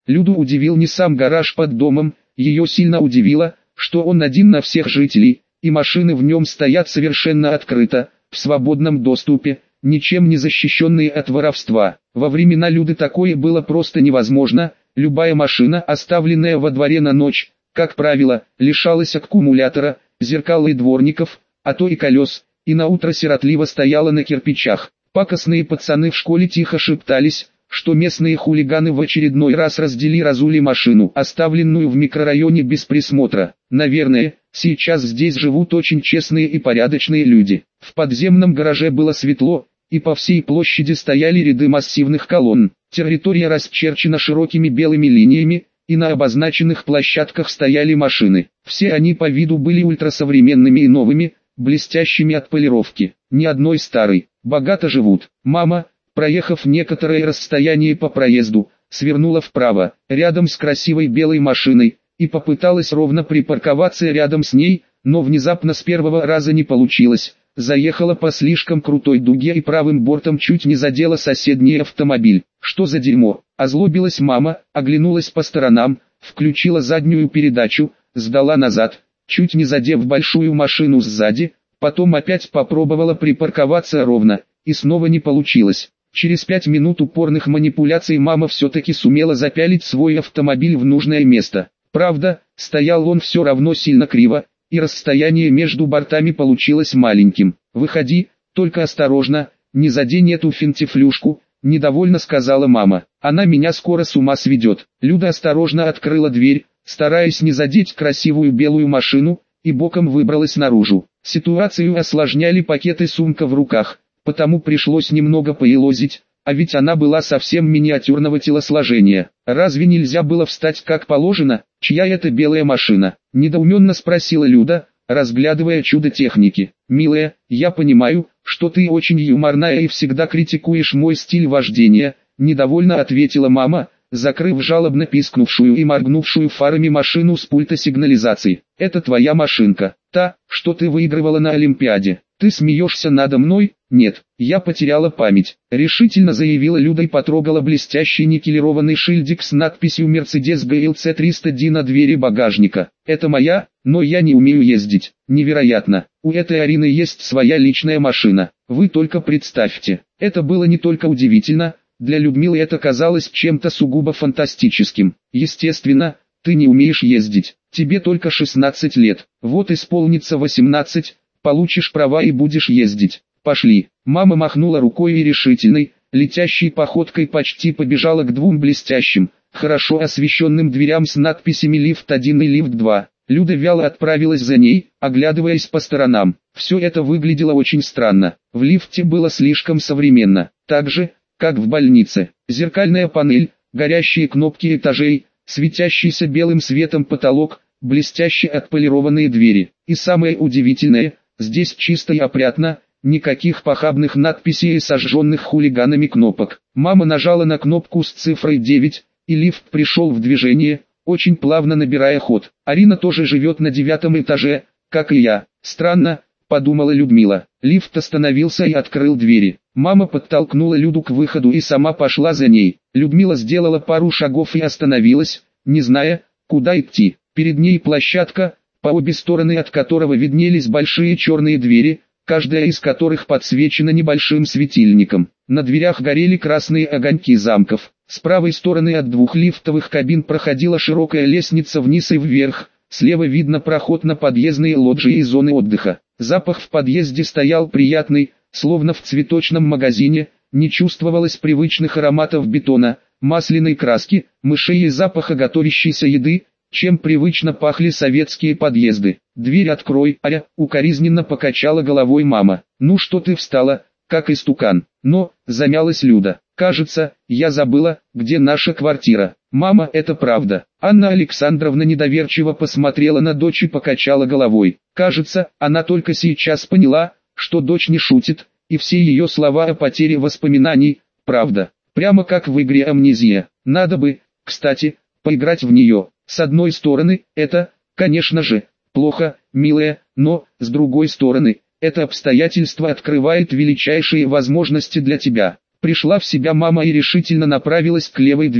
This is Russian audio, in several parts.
Люду удивил не сам гараж под домом, ее сильно удивило, что он один на всех жителей, и машины в нем стоят совершенно открыто, в свободном доступе, ничем не защищенные от воровства. Во времена Люды такое было просто невозможно, любая машина, оставленная во дворе на ночь, как правило, лишалась аккумулятора, зеркал и дворников, а то и колес, и наутро сиротливо стояла на кирпичах. Пакостные пацаны в школе тихо шептались, что местные хулиганы в очередной раз разули машину, оставленную в микрорайоне без присмотра. Наверное, сейчас здесь живут очень честные и порядочные люди. В подземном гараже было светло, и по всей площади стояли ряды массивных колонн. Территория расчерчена широкими белыми линиями, и на обозначенных площадках стояли машины. Все они по виду были ультрасовременными и новыми, блестящими от полировки. Ни одной старой. Богато живут. Мама, проехав некоторое расстояние по проезду, свернула вправо, рядом с красивой белой машиной, и попыталась ровно припарковаться рядом с ней, но внезапно с первого раза не получилось. Заехала по слишком крутой дуге и правым бортом чуть не задела соседний автомобиль. Что за дерьмо? Озлобилась мама, оглянулась по сторонам, включила заднюю передачу, сдала назад, чуть не задев большую машину сзади, потом опять попробовала припарковаться ровно, и снова не получилось. Через 5 минут упорных манипуляций мама все-таки сумела запялить свой автомобиль в нужное место. Правда, стоял он все равно сильно криво, и расстояние между бортами получилось маленьким. «Выходи, только осторожно, не задень эту финтифлюшку», — недовольно сказала мама. «Она меня скоро с ума сведет». Люда осторожно открыла дверь, стараясь не задеть красивую белую машину, и боком выбралась наружу. Ситуацию осложняли пакеты сумка в руках, потому пришлось немного поелозить, а ведь она была совсем миниатюрного телосложения. «Разве нельзя было встать как положено? Чья это белая машина?» — недоуменно спросила Люда, разглядывая чудо техники. «Милая, я понимаю, что ты очень юморная и всегда критикуешь мой стиль вождения», — недовольно ответила мама, закрыв жалобно пискнувшую и моргнувшую фарами машину с пульта сигнализации. «Это твоя машинка, та, что ты выигрывала на Олимпиаде. Ты смеешься надо мной?» «Нет, я потеряла память», — решительно заявила Люда и потрогала блестящий никелированный шильдик с надписью Mercedes GLC 300D на двери багажника. «Это моя, но я не умею ездить». «Невероятно, у этой Арины есть своя личная машина. Вы только представьте». Это было не только удивительно, для Людмилы это казалось чем-то сугубо фантастическим. «Естественно, ты не умеешь ездить. Тебе только 16 лет. Вот исполнится 18, получишь права и будешь ездить. Пошли». Мама махнула рукой и решительной, летящей походкой почти побежала к двум блестящим, хорошо освещенным дверям с надписями «Лифт 1» и «Лифт 2». Люда вяло отправилась за ней, оглядываясь по сторонам. Все это выглядело очень странно. В лифте было слишком современно. Так же, как в больнице. Зеркальная панель, горящие кнопки этажей, светящийся белым светом потолок, блестящие отполированные двери. И самое удивительное, здесь чисто и опрятно, никаких похабных надписей и сожженных хулиганами кнопок. Мама нажала на кнопку с цифрой 9, и лифт пришел в движение, очень плавно набирая ход. Арина тоже живет на 9 этаже, как и я. Странно, подумала Людмила. Лифт остановился и открыл двери. Мама подтолкнула Люду к выходу и сама пошла за ней. Людмила сделала пару шагов и остановилась, не зная, куда идти. Перед ней площадка, по обе стороны от которого виднелись большие черные двери, каждая из которых подсвечена небольшим светильником. На дверях горели красные огоньки замков. С правой стороны от двух лифтовых кабин проходила широкая лестница вниз и вверх, слева видно проход на подъездные лоджии и зоны отдыха. Запах в подъезде стоял приятный, словно в цветочном магазине, не чувствовалось привычных ароматов бетона, масляной краски, мышей и запаха готовящейся еды, чем привычно пахли советские подъезды. «Дверь открой, Аря», — укоризненно покачала головой мама. «Ну что ты встала, как истукан?» «Но», — замялась Люда, — «кажется, я забыла, где наша квартира». «Мама, это правда». Анна Александровна недоверчиво посмотрела на дочь и покачала головой. Кажется, она только сейчас поняла, что дочь не шутит, и все ее слова о потере воспоминаний — правда. Прямо как в игре «Амнезия». Надо бы, кстати, поиграть в нее. С одной стороны, это, конечно же, плохо, милая, но, с другой стороны, это обстоятельство открывает величайшие возможности для тебя. Пришла в себя мама и решительно направилась к левой двери.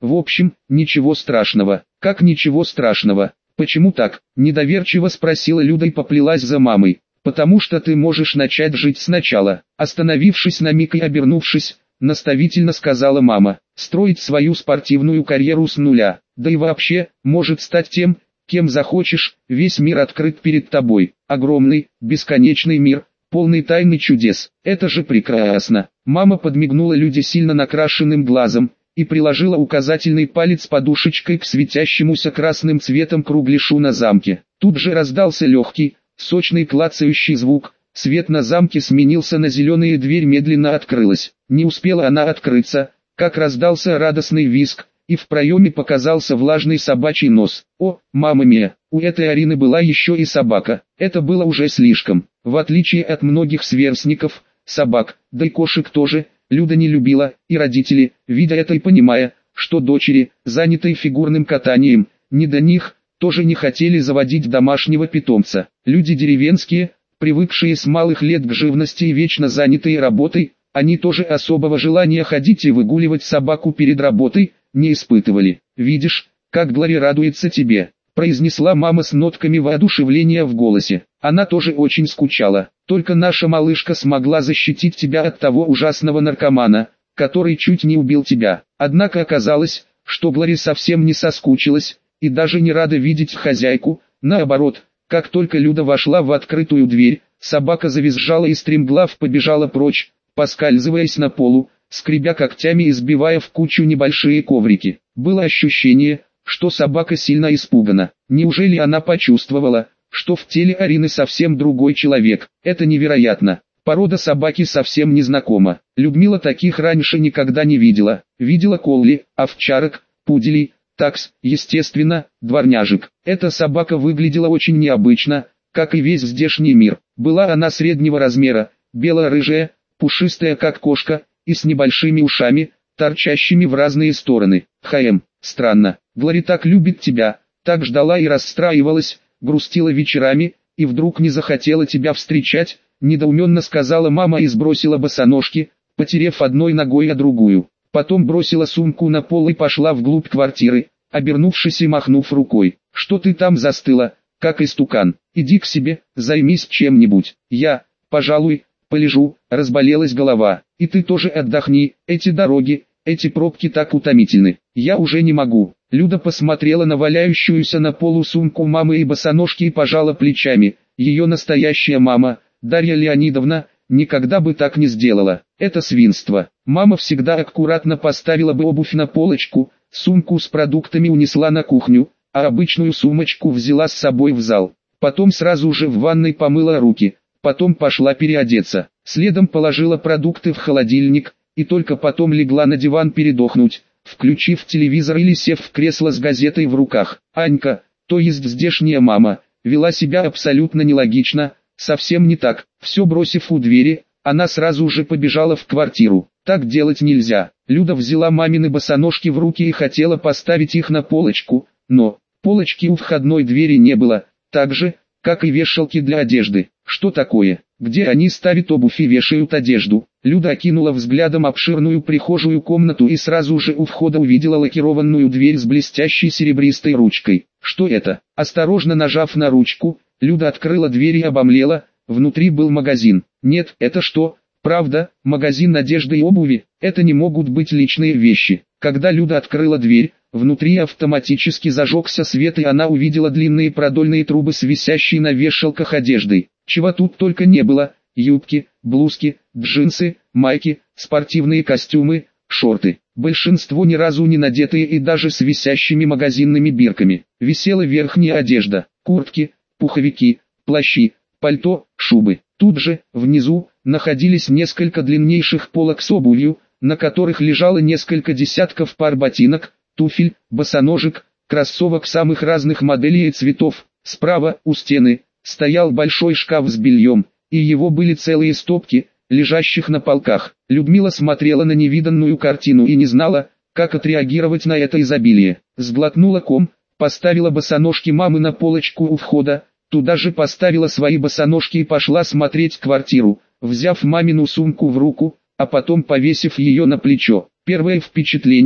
В общем, ничего страшного. Как ничего страшного? Почему так? Недоверчиво спросила Люда и поплелась за мамой. Потому что ты можешь начать жить сначала. Остановившись на миг и обернувшись, наставительно сказала мама, строить свою спортивную карьеру с нуля. Да и вообще, может стать тем, кем захочешь, весь мир открыт перед тобой. Огромный, бесконечный мир, полный тайн и чудес. Это же прекрасно. Мама подмигнула Люде сильно накрашенным глазом и приложила указательный палец подушечкой к светящемуся красным цветом кругляшу на замке. Тут же раздался легкий, сочный клацающий звук. Свет на замке сменился на зеленый, и дверь медленно открылась. Не успела она открыться, как раздался радостный визг, и в проеме показался влажный собачий нос. О, мама мия, у этой Арины была еще и собака. Это было уже слишком. В отличие от многих сверстников, собак, да и кошек тоже, Люда не любила, и родители, видя это и понимая, что дочери, занятые фигурным катанием, не до них, тоже не хотели заводить домашнего питомца. Люди деревенские, привыкшие с малых лет к живности и вечно занятые работой, они тоже особого желания ходить и выгуливать собаку перед работой не испытывали. «Видишь, как Глори радуется тебе», — произнесла мама с нотками воодушевления в голосе. Она тоже очень скучала. «Только наша малышка смогла защитить тебя от того ужасного наркомана, который чуть не убил тебя». Однако оказалось, что Глори совсем не соскучилась и даже не рада видеть хозяйку. Наоборот, как только Люда вошла в открытую дверь, собака завизжала и стремглав побежала прочь, поскальзываясь на полу, скребя когтями и сбивая в кучу небольшие коврики. Было ощущение, что собака сильно испугана. Неужели она почувствовала, что в теле Арины совсем другой человек? Это невероятно. Порода собаки совсем не знакома. Людмила таких раньше никогда не видела. Видела колли, овчарок, пуделей, такс, естественно, дворняжек. Эта собака выглядела очень необычно, как и весь здешний мир. Была она среднего размера, бело-рыжая, пушистая как кошка, и с небольшими ушами, торчащими в разные стороны. Странно, Глори так любит тебя, так ждала и расстраивалась, грустила вечерами, и вдруг не захотела тебя встречать, недоуменно сказала мама и сбросила босоножки, потерев одной ногой о другую. Потом бросила сумку на пол и пошла вглубь квартиры, обернувшись и махнув рукой. «Что ты там застыла, как истукан? Иди к себе, займись чем-нибудь. Я, пожалуй, полежу, разболелась голова. И ты тоже отдохни, эти дороги, эти пробки так утомительны. Я уже не могу». Люда посмотрела на валяющуюся на полу сумку мамы и босоножки и пожала плечами. Ее настоящая мама, Дарья Леонидовна, никогда бы так не сделала. Это свинство. Мама всегда аккуратно поставила бы обувь на полочку, сумку с продуктами унесла на кухню, а обычную сумочку взяла с собой в зал. Потом сразу же в ванной помыла руки, потом пошла переодеться. Следом положила продукты в холодильник, и только потом легла на диван передохнуть, включив телевизор или сев в кресло с газетой в руках. Анька, то есть здешняя мама, вела себя абсолютно нелогично, совсем не так. Все бросив у двери, она сразу же побежала в квартиру. Так делать нельзя. Люда взяла мамины босоножки в руки и хотела поставить их на полочку, но полочки у входной двери не было, так же, как и вешалки для одежды. Что такое? Где они ставят обувь и вешают одежду? Люда окинула взглядом обширную прихожую комнату и сразу же у входа увидела лакированную дверь с блестящей серебристой ручкой. Что это? Осторожно нажав на ручку, Люда открыла дверь и обомлела. Внутри был магазин. Нет, это что? Правда, магазин одежды и обуви? Это не могут быть личные вещи. Когда Люда открыла дверь, внутри автоматически зажегся свет, и она увидела длинные продольные трубы с висящей на вешалках одеждой. Чего тут только не было: юбки, блузки, джинсы, майки, спортивные костюмы, шорты. Большинство ни разу не надетые и даже с висящими магазинными бирками. Висела верхняя одежда, куртки, пуховики, плащи, пальто, шубы. Тут же, внизу, находились несколько длиннейших полок с обувью, на которых лежало несколько десятков пар ботинок, туфель, босоножек, кроссовок самых разных моделей и цветов. Справа, у стены, стоял большой шкаф с бельем, и его были целые стопки, лежащих на полках. Людмила смотрела на невиданную картину и не знала, как отреагировать на это изобилие. Сглотнула ком, поставила босоножки мамы на полочку у входа, туда же поставила свои босоножки и пошла смотреть квартиру, взяв мамину сумку в руку, а потом повесив ее на плечо. Первое впечатление,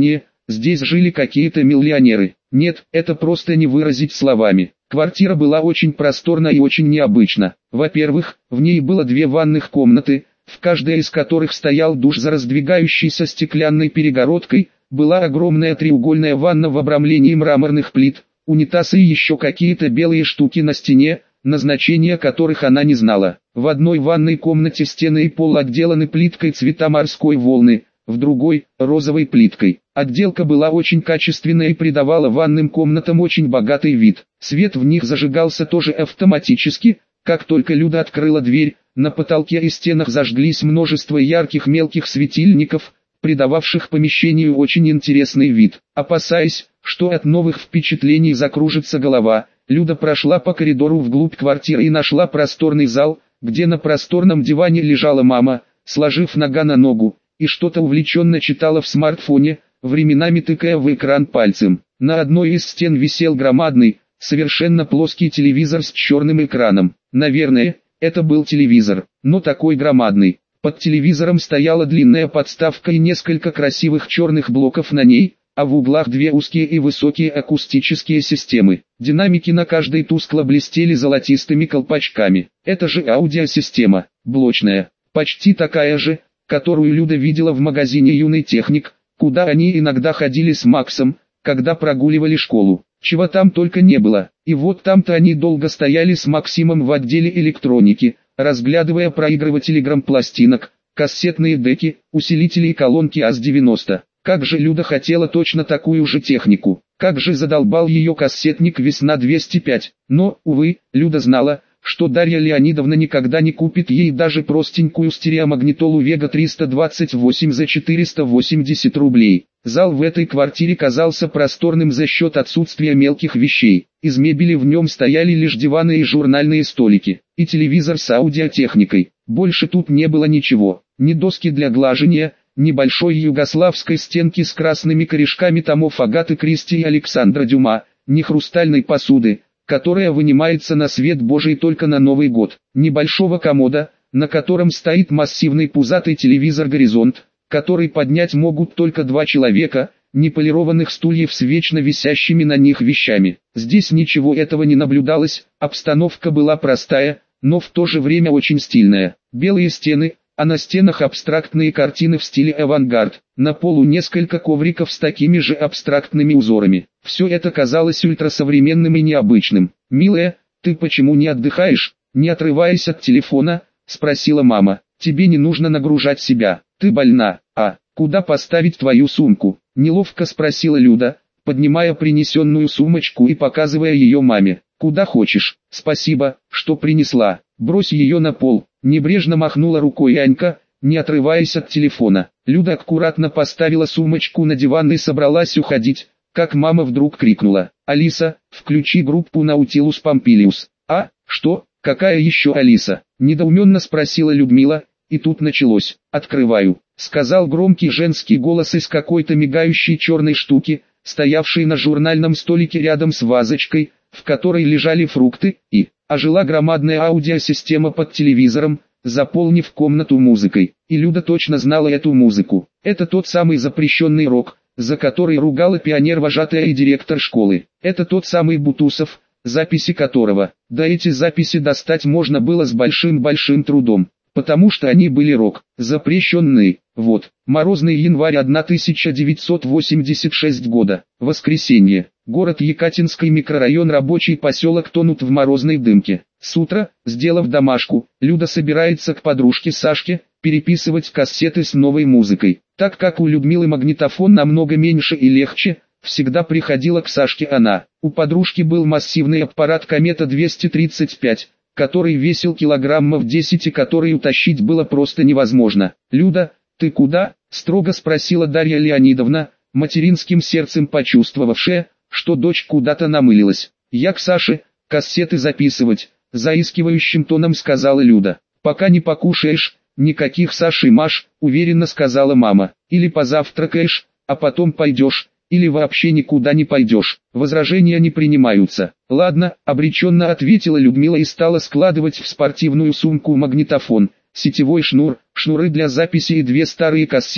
здесь жили какие-то миллионеры. Нет, это просто не выразить словами. Квартира была очень просторна и очень необычна. Во-первых, в ней было 2 ванных комнаты, в каждой из которых стоял душ за раздвигающейся стеклянной перегородкой, была огромная треугольная ванна в обрамлении мраморных плит, унитаз и еще какие-то белые штуки на стене, назначения которых она не знала. В одной ванной комнате стены и пол отделаны плиткой цвета морской волны, в другой – розовой плиткой. Отделка была очень качественная и придавала ванным комнатам очень богатый вид. Свет в них зажигался тоже автоматически, как только Люда открыла дверь, на потолке и стенах зажглись множество ярких мелких светильников, придававших помещению очень интересный вид. Опасаясь, что от новых впечатлений закружится голова, Люда прошла по коридору вглубь квартиры и нашла просторный зал, где на просторном диване лежала мама, сложив нога на ногу, и что-то увлеченно читала в смартфоне, временами тыкая в экран пальцем. На одной из стен висел громадный, совершенно плоский телевизор с черным экраном. Наверное, это был телевизор, но такой громадный. Под телевизором стояла длинная подставка и несколько красивых черных блоков на ней, а в углах 2 узкие и высокие акустические системы. Динамики на каждой тускло блестели золотистыми колпачками. Это же аудиосистема, блочная, почти такая же, которую Люда видела в магазине «Юный техник», куда они иногда ходили с Максом, когда прогуливали школу. Чего там только не было. И вот там-то они долго стояли с Максимом в отделе электроники, разглядывая проигрыватели грампластинок, кассетные деки, усилители и колонки АЗ-90. Как же Люда хотела точно такую же технику. Как же задолбал ее кассетник «Весна-205». Но, увы, Люда знала, что Дарья Леонидовна никогда не купит ей даже простенькую стереомагнитолу Вега 328 за 480 рублей. Зал в этой квартире казался просторным за счет отсутствия мелких вещей. Из мебели в нем стояли лишь диваны и журнальные столики, и телевизор с аудиотехникой. Больше тут не было ничего, ни доски для глажения, ни большой югославской стенки с красными корешками томов Агаты Кристи и Александра Дюма, ни хрустальной посуды, которая вынимается на свет Божий только на Новый год, небольшого комода, на котором стоит массивный пузатый телевизор «Горизонт», который поднять могут только 2 человека, ни полированных стульев с вечно висящими на них вещами. Здесь ничего этого не наблюдалось, обстановка была простая, но в то же время очень стильная. Белые стены, а на стенах абстрактные картины в стиле авангард, на полу несколько ковриков с такими же абстрактными узорами. Все это казалось ультрасовременным и необычным. «Милая, ты почему не отдыхаешь, не отрываясь от телефона?» – спросила мама. «Тебе не нужно нагружать себя, ты больна, а куда поставить твою сумку?» – неловко спросила Люда, поднимая принесенную сумочку и показывая ее маме. «Куда хочешь, спасибо, что принесла, брось ее на пол». Небрежно махнула рукой Анька, не отрываясь от телефона. Люда аккуратно поставила сумочку на диван и собралась уходить, как мама вдруг крикнула: «Алиса, включи группу Наутилус Помпилиус». «А, что, какая еще Алиса?» – недоуменно спросила Людмила, и тут началось. «Открываю», – сказал громкий женский голос из какой-то мигающей черной штуки, стоявшей на журнальном столике рядом с вазочкой, в которой лежали фрукты, и ожила громадная аудиосистема под телевизором, заполнив комнату музыкой. И Люда точно знала эту музыку. Это тот самый запрещенный рок, за который ругала пионер-вожатая и директор школы. Это тот самый Бутусов, записи которого, да эти записи достать можно было с большим-большим трудом, потому что они были рок, запрещенные. Вот, морозный январь 1986 года, воскресенье. Город Екатинский микрорайон, рабочий поселок тонут в морозной дымке. С утра, сделав домашку, Люда собирается к подружке Сашке, переписывать кассеты с новой музыкой. Так как у Людмилы магнитофон намного меньше и легче, всегда приходила к Сашке она. У подружки был массивный аппарат Комета 235, который весил килограммов 10 и который утащить было просто невозможно. «Люда, ты куда?» – строго спросила Дарья Леонидовна, материнским сердцем почувствовавшая, что дочь куда-то намылилась. «Я к Саше, кассеты записывать», – заискивающим тоном сказала Люда. «Пока не покушаешь, никаких Саши Маш», – уверенно сказала мама. «Или позавтракаешь, а потом пойдешь, или вообще никуда не пойдешь». Возражения не принимаются. «Ладно», – обреченно ответила Людмила и стала складывать в спортивную сумку магнитофон, сетевой шнур, шнуры для записи и 2 старые кассеты,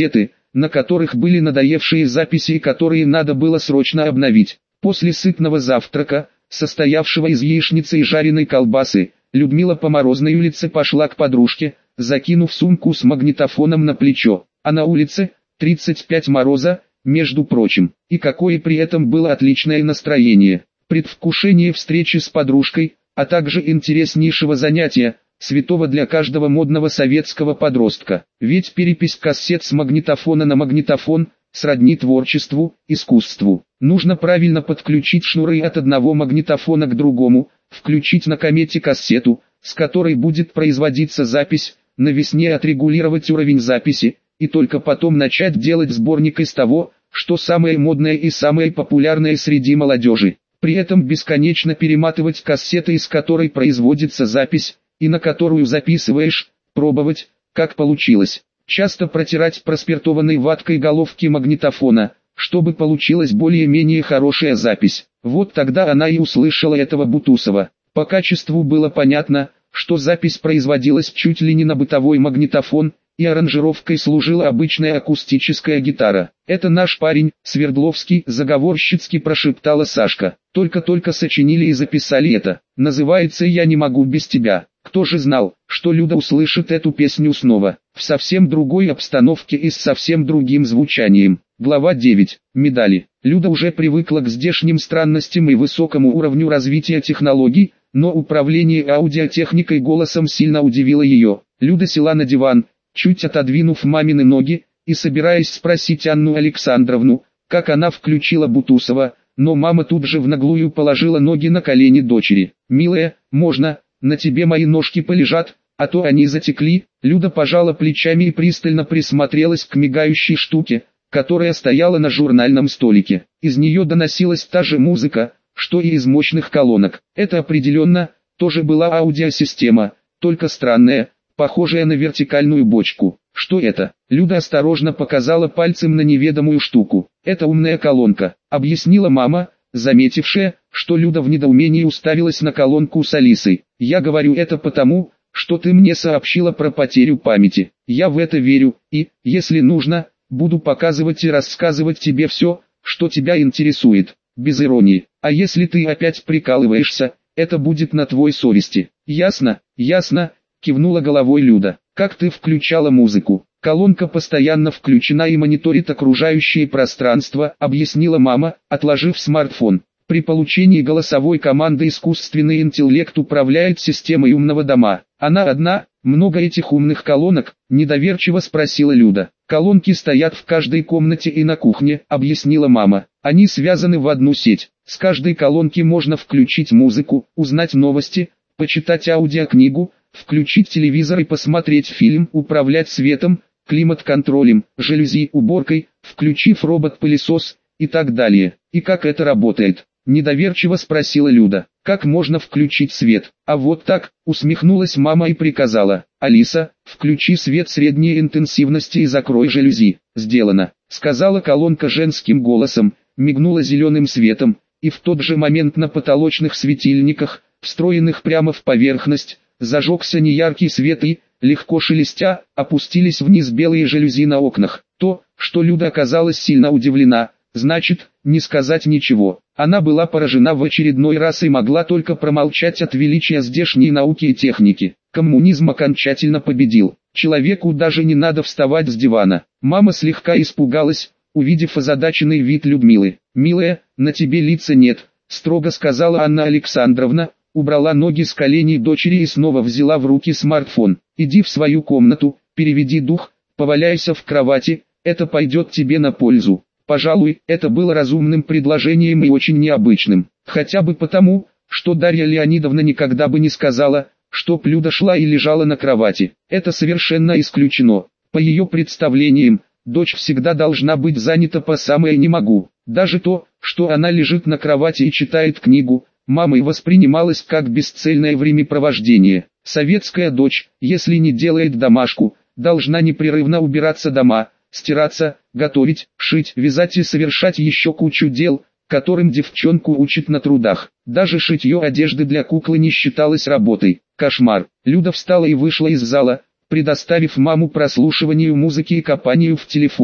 на которых были надоевшие записи, которые надо было срочно обновить. После сытного завтрака, состоявшего из яичницы и жареной колбасы, Людмила по Морозной улице пошла к подружке, закинув сумку с магнитофоном на плечо. А на улице 35 мороза, между прочим. И какое при этом было отличное настроение. Предвкушение встречи с подружкой, а также интереснейшего занятия, святого для каждого модного советского подростка. Ведь перепись кассет с магнитофона на магнитофон сродни творчеству, искусству. Нужно правильно подключить шнуры от одного магнитофона к другому, включить на комете кассету, с которой будет производиться запись, на весне отрегулировать уровень записи, и только потом начать делать сборник из того, что самое модное и самое популярное среди молодежи. При этом бесконечно перематывать кассеты, из которой производится запись, и на которую записываешь, пробовать, как получилось. Часто протирать проспиртованной ваткой головки магнитофона, чтобы получилась более-менее хорошая запись. Вот тогда она и услышала этого Бутусова. По качеству было понятно, что запись производилась чуть ли не на бытовой магнитофон, и аранжировкой служила обычная акустическая гитара. «Это наш парень, Свердловский», заговорщицки прошептала Сашка. «Только-только сочинили и записали это. Называется «Я не могу без тебя». Кто же знал, что Люда услышит эту песню снова, в совсем другой обстановке и с совсем другим звучанием. Глава 9. Медали. Люда уже привыкла к здешним странностям и высокому уровню развития технологий, но управление аудиотехникой голосом сильно удивило ее. Люда села на диван, чуть отодвинув мамины ноги, и собираясь спросить Анну Александровну, как она включила Бутусова, но мама тут же в наглую положила ноги на колени дочери. «Милая, можно, на тебе мои ножки полежат, а то они затекли». Люда пожала плечами и пристально присмотрелась к мигающей штуке, которая стояла на журнальном столике. Из нее доносилась та же музыка, что и из мощных колонок. Это определенно тоже была аудиосистема, только странная, похожая на вертикальную бочку. «Что это?» Люда осторожно показала пальцем на неведомую штуку. «Это умная колонка», объяснила мама, заметившая, что Люда в недоумении уставилась на колонку с Алисой. «Я говорю это потому, что ты мне сообщила про потерю памяти. Я в это верю, и, если нужно, буду показывать и рассказывать тебе все, что тебя интересует, без иронии. А если ты опять прикалываешься, это будет на твой совести». «Ясно, ясно», кивнула головой Люда. «Как ты включала музыку?» «Колонка постоянно включена и мониторит окружающее пространство», объяснила мама, отложив смартфон. «При получении голосовой команды искусственный интеллект управляет системой умного дома. Она одна, много этих умных колонок?» недоверчиво спросила Люда. «Колонки стоят в каждой комнате и на кухне», объяснила мама. «Они связаны в одну сеть. С каждой колонки можно включить музыку, узнать новости, почитать аудиокнигу, включить телевизор и посмотреть фильм, управлять светом, климат-контролем, жалюзи, уборкой, включив робот-пылесос и так далее». «И как это работает?» недоверчиво спросила Люда. «Как можно включить свет?» «А вот так», усмехнулась мама и приказала. «Алиса, включи свет средней интенсивности и закрой жалюзи». «Сделано», сказала колонка женским голосом, мигнула зеленым светом, и в тот же момент на потолочных светильниках, встроенных прямо в поверхность, зажегся неяркий свет и, легко шелестя, опустились вниз белые жалюзи на окнах. То, что Люда оказалась сильно удивлена, значит, не сказать ничего. Она была поражена в очередной раз и могла только промолчать от величия здешней науки и техники. Коммунизм окончательно победил. Человеку даже не надо вставать с дивана. Мама слегка испугалась, увидев озадаченный вид Людмилы. «Милая, на тебе лица нет», строго сказала Анна Александровна, убрала ноги с коленей дочери и снова взяла в руки смартфон. «Иди в свою комнату, переведи дух, поваляйся в кровати, это пойдет тебе на пользу». Пожалуй, это было разумным предложением и очень необычным. Хотя бы потому, что Дарья Леонидовна никогда бы не сказала, что Люда шла и лежала на кровати. Это совершенно исключено. По ее представлениям, дочь всегда должна быть занята по самое не могу. Даже то, что она лежит на кровати и читает книгу, мамой воспринималось как бесцельное времяпровождение. Советская дочь, если не делает домашку, должна непрерывно убираться дома, стираться, готовить, шить, вязать и совершать еще кучу дел, которым девчонку учат на трудах. Даже шитье одежды для куклы не считалось работой. Кошмар. Люда встала и вышла из зала, предоставив маму прослушиванию музыки и копанию в телефоне.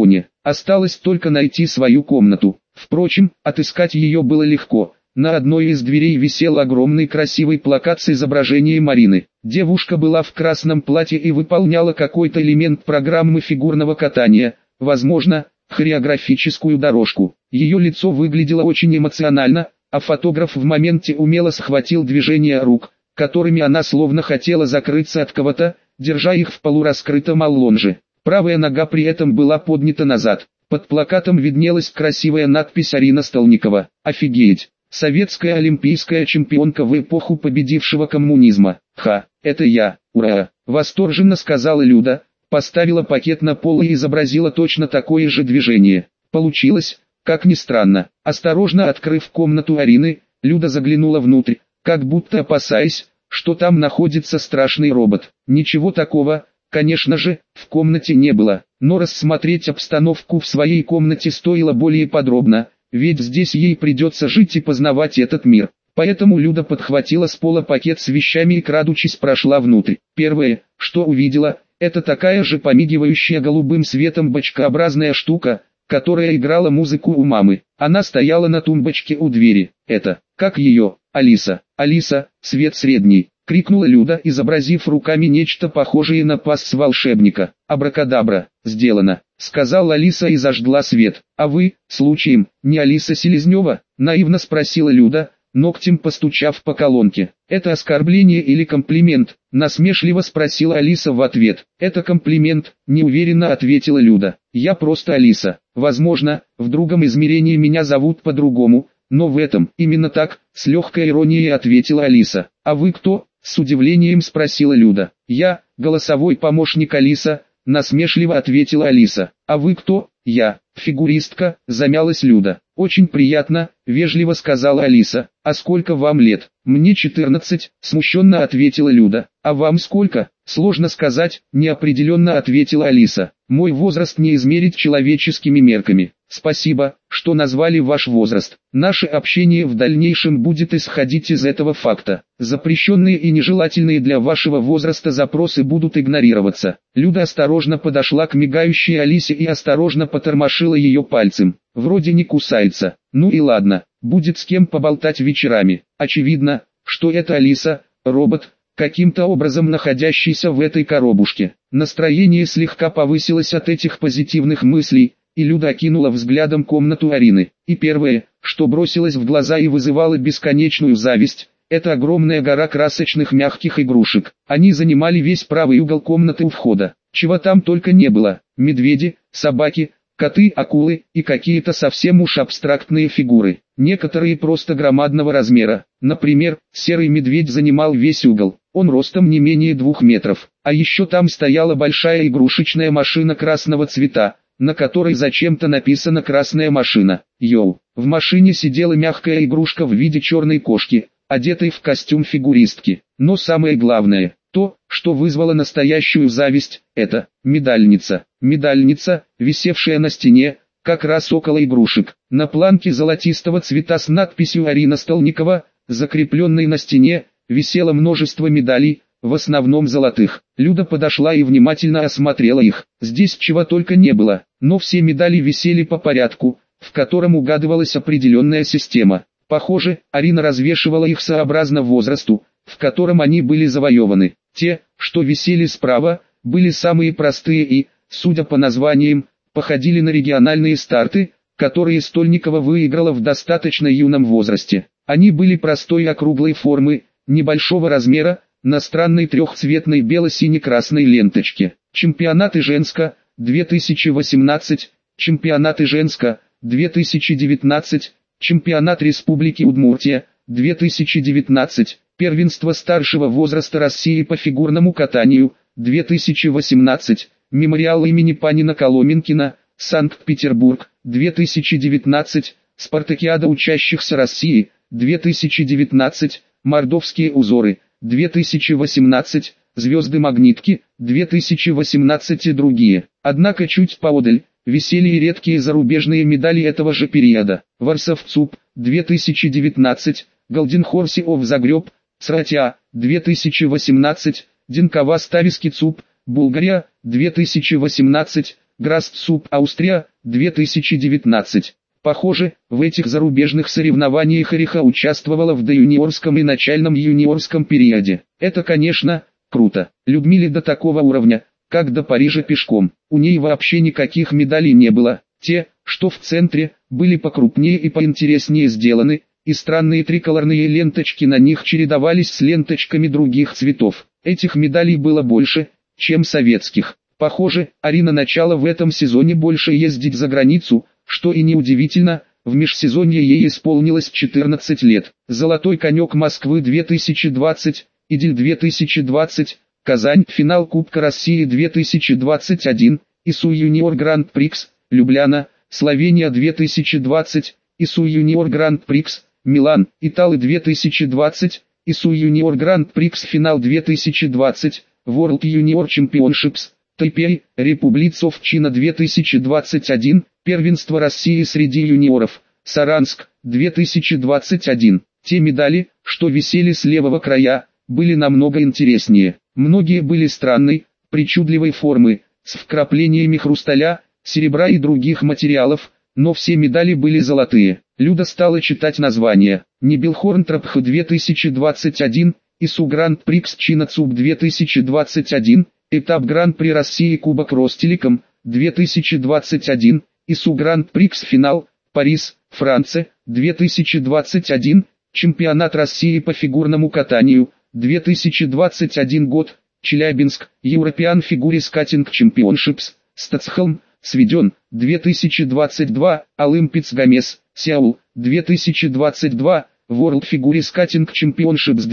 Осталось только найти свою комнату. Впрочем, отыскать ее было легко. На одной из дверей висел огромный красивый плакат с изображением Марины. Девушка была в красном платье и выполняла какой-то элемент программы фигурного катания, возможно, хореографическую дорожку. Ее лицо выглядело очень эмоционально, а фотограф в моменте умело схватил движения рук, которыми она словно хотела закрыться от кого-то, держа их в полураскрытом аллонже. Правая нога при этом была поднята назад. Под плакатом виднелась красивая надпись «Арина Столникова». Офигеть! Советская олимпийская чемпионка в эпоху победившего коммунизма. Ха, это я, ура! Восторженно сказала Люда, поставила пакет на пол и изобразила точно такое же движение. Получилось, как ни странно. Осторожно открыв комнату Арины, Люда заглянула внутрь, как будто опасаясь, что там находится страшный робот. Ничего такого, конечно же, в комнате не было, но рассмотреть обстановку в своей комнате стоило более подробно, ведь здесь ей придется жить и познавать этот мир. Поэтому Люда подхватила с пола пакет с вещами и, крадучись, прошла внутрь. Первое, что увидела, это такая же помигивающая голубым светом бочкообразная штука, которая играла музыку у мамы. Она стояла на тумбочке у двери. Это, как ее, Алиса. Алиса, свет средний, крикнула Люда, изобразив руками нечто похожее на пасс волшебника. Абракадабра, сделано, сказала Алиса и зажгла свет. А вы, случаем, не Алиса Селезнева? Наивно спросила Люда, ногтем постучав по колонке. «Это оскорбление или комплимент?» Насмешливо спросила Алиса в ответ. «Это комплимент», неуверенно ответила Люда. «Я просто Алиса. Возможно, в другом измерении меня зовут по-другому, но в этом именно так», с легкой иронией ответила Алиса. «А вы кто?» С удивлением спросила Люда. «Я, голосовой помощник Алиса», насмешливо ответила Алиса. «А вы кто?» «Я, фигуристка», замялась Люда. «Очень приятно», вежливо сказала Алиса. «А сколько вам лет?» «Мне 14», смущенно ответила Люда. «А вам сколько?» «Сложно сказать», неопределенно ответила Алиса. «Мой возраст не измерить человеческими мерками». «Спасибо, что назвали ваш возраст. Наше общение в дальнейшем будет исходить из этого факта. Запрещенные и нежелательные для вашего возраста запросы будут игнорироваться». Люда осторожно подошла к мигающей Алисе и осторожно потормошила ее пальцем. «Вроде не кусается. Ну и ладно, будет с кем поболтать вечерами». Очевидно, что это Алиса, робот, каким-то образом находящийся в этой коробушке. Настроение слегка повысилось от этих позитивных мыслей, и Люда окинула взглядом комнату Арины. И первое, что бросилось в глаза и вызывало бесконечную зависть, это огромная гора красочных мягких игрушек. Они занимали весь правый угол комнаты у входа. Чего там только не было: медведи, собаки, коты, акулы и какие-то совсем уж абстрактные фигуры. Некоторые просто громадного размера. Например, серый медведь занимал весь угол. Он ростом не менее 2 метров. А еще там стояла большая игрушечная машина красного цвета, на которой зачем-то написано «Красная машина». Йоу. В машине сидела мягкая игрушка в виде черной кошки, одетой в костюм фигуристки. Но самое главное, то, что вызвало настоящую зависть, это медальница. Медальница, висевшая на стене, как раз около игрушек. На планке золотистого цвета с надписью «Арина Столникова», закрепленной на стене, висело множество медалей, в основном золотых. Люда подошла и внимательно осмотрела их. Здесь чего только не было, но все медали висели по порядку, в котором угадывалась определенная система. Похоже, Арина развешивала их сообразно возрасту, в котором они были завоеваны. Те, что висели справа, были самые простые и, судя по названиям, походили на региональные старты, которые Стольникова выиграла в достаточно юном возрасте. Они были простой округлой формы, небольшого размера, на странной трехцветной бело-сине-красной ленточке. Чемпионаты Женска, 2018, Чемпионаты Женска, 2019, Чемпионат Республики Удмуртия, 2019, Первенство старшего возраста России по фигурному катанию, 2018, Мемориал имени Панина Коломенкина, Санкт-Петербург, 2019, Спартакиада учащихся России, 2019, Мордовские узоры, 2018, Звезды Магнитки, 2018 и другие. Однако чуть поодаль, висели и редкие зарубежные медали этого же периода. Варсов ЦУП, 2019, Golden Horse of Zagreb, Сратья, 2018, Динкова Стависки ЦУП, Булгария, 2018, Грастсуб Аустрия, 2019. Похоже, в этих зарубежных соревнованиях Эриха участвовала в доюниорском и начальном юниорском периоде. Это, конечно, круто. Людмиле до такого уровня, как до Парижа пешком. У ней вообще никаких медалей не было. Те, что в центре, были покрупнее и поинтереснее сделаны, и странные триколорные ленточки на них чередовались с ленточками других цветов. Этих медалей было больше, чем советских. Похоже, Арина начала в этом сезоне больше ездить за границу, что и неудивительно, в межсезонье ей исполнилось 14 лет. Золотой конек Москвы 2020, Идель 2020, Казань, финал Кубка России 2021, ИСУ Юниор Гранд-Прикс, Любляна, Словения 2020, ИСУ Юниор Гранд-Прикс, Милан, Италы 2020, ИСУ Юниор Гранд-Прикс финал 2020, World Junior Championships, Тайпей, Republic of China 2021, Первенство России среди юниоров, Саранск, 2021. Те медали, что висели с левого края, были намного интереснее. Многие были странной, причудливой формы, с вкраплениями хрусталя, серебра и других материалов, но все медали были золотые. Люда стала читать названия. Нибелхорн Трапх 2021, ИСУ Гранд-Прикс Чина ЦУБ 2021, Этап Гран-при России Кубок Ростелеком, 2021, ИСУ Гранд-Прикс Финал, Париж, Франция, 2021, Чемпионат России по фигурному катанию, 2021 год, Челябинск, European Figure Skating Championships, Стокгольм, Сведен, 2022, Олимпиц Гомес, Сеул, 2022, World Figure Skating Championships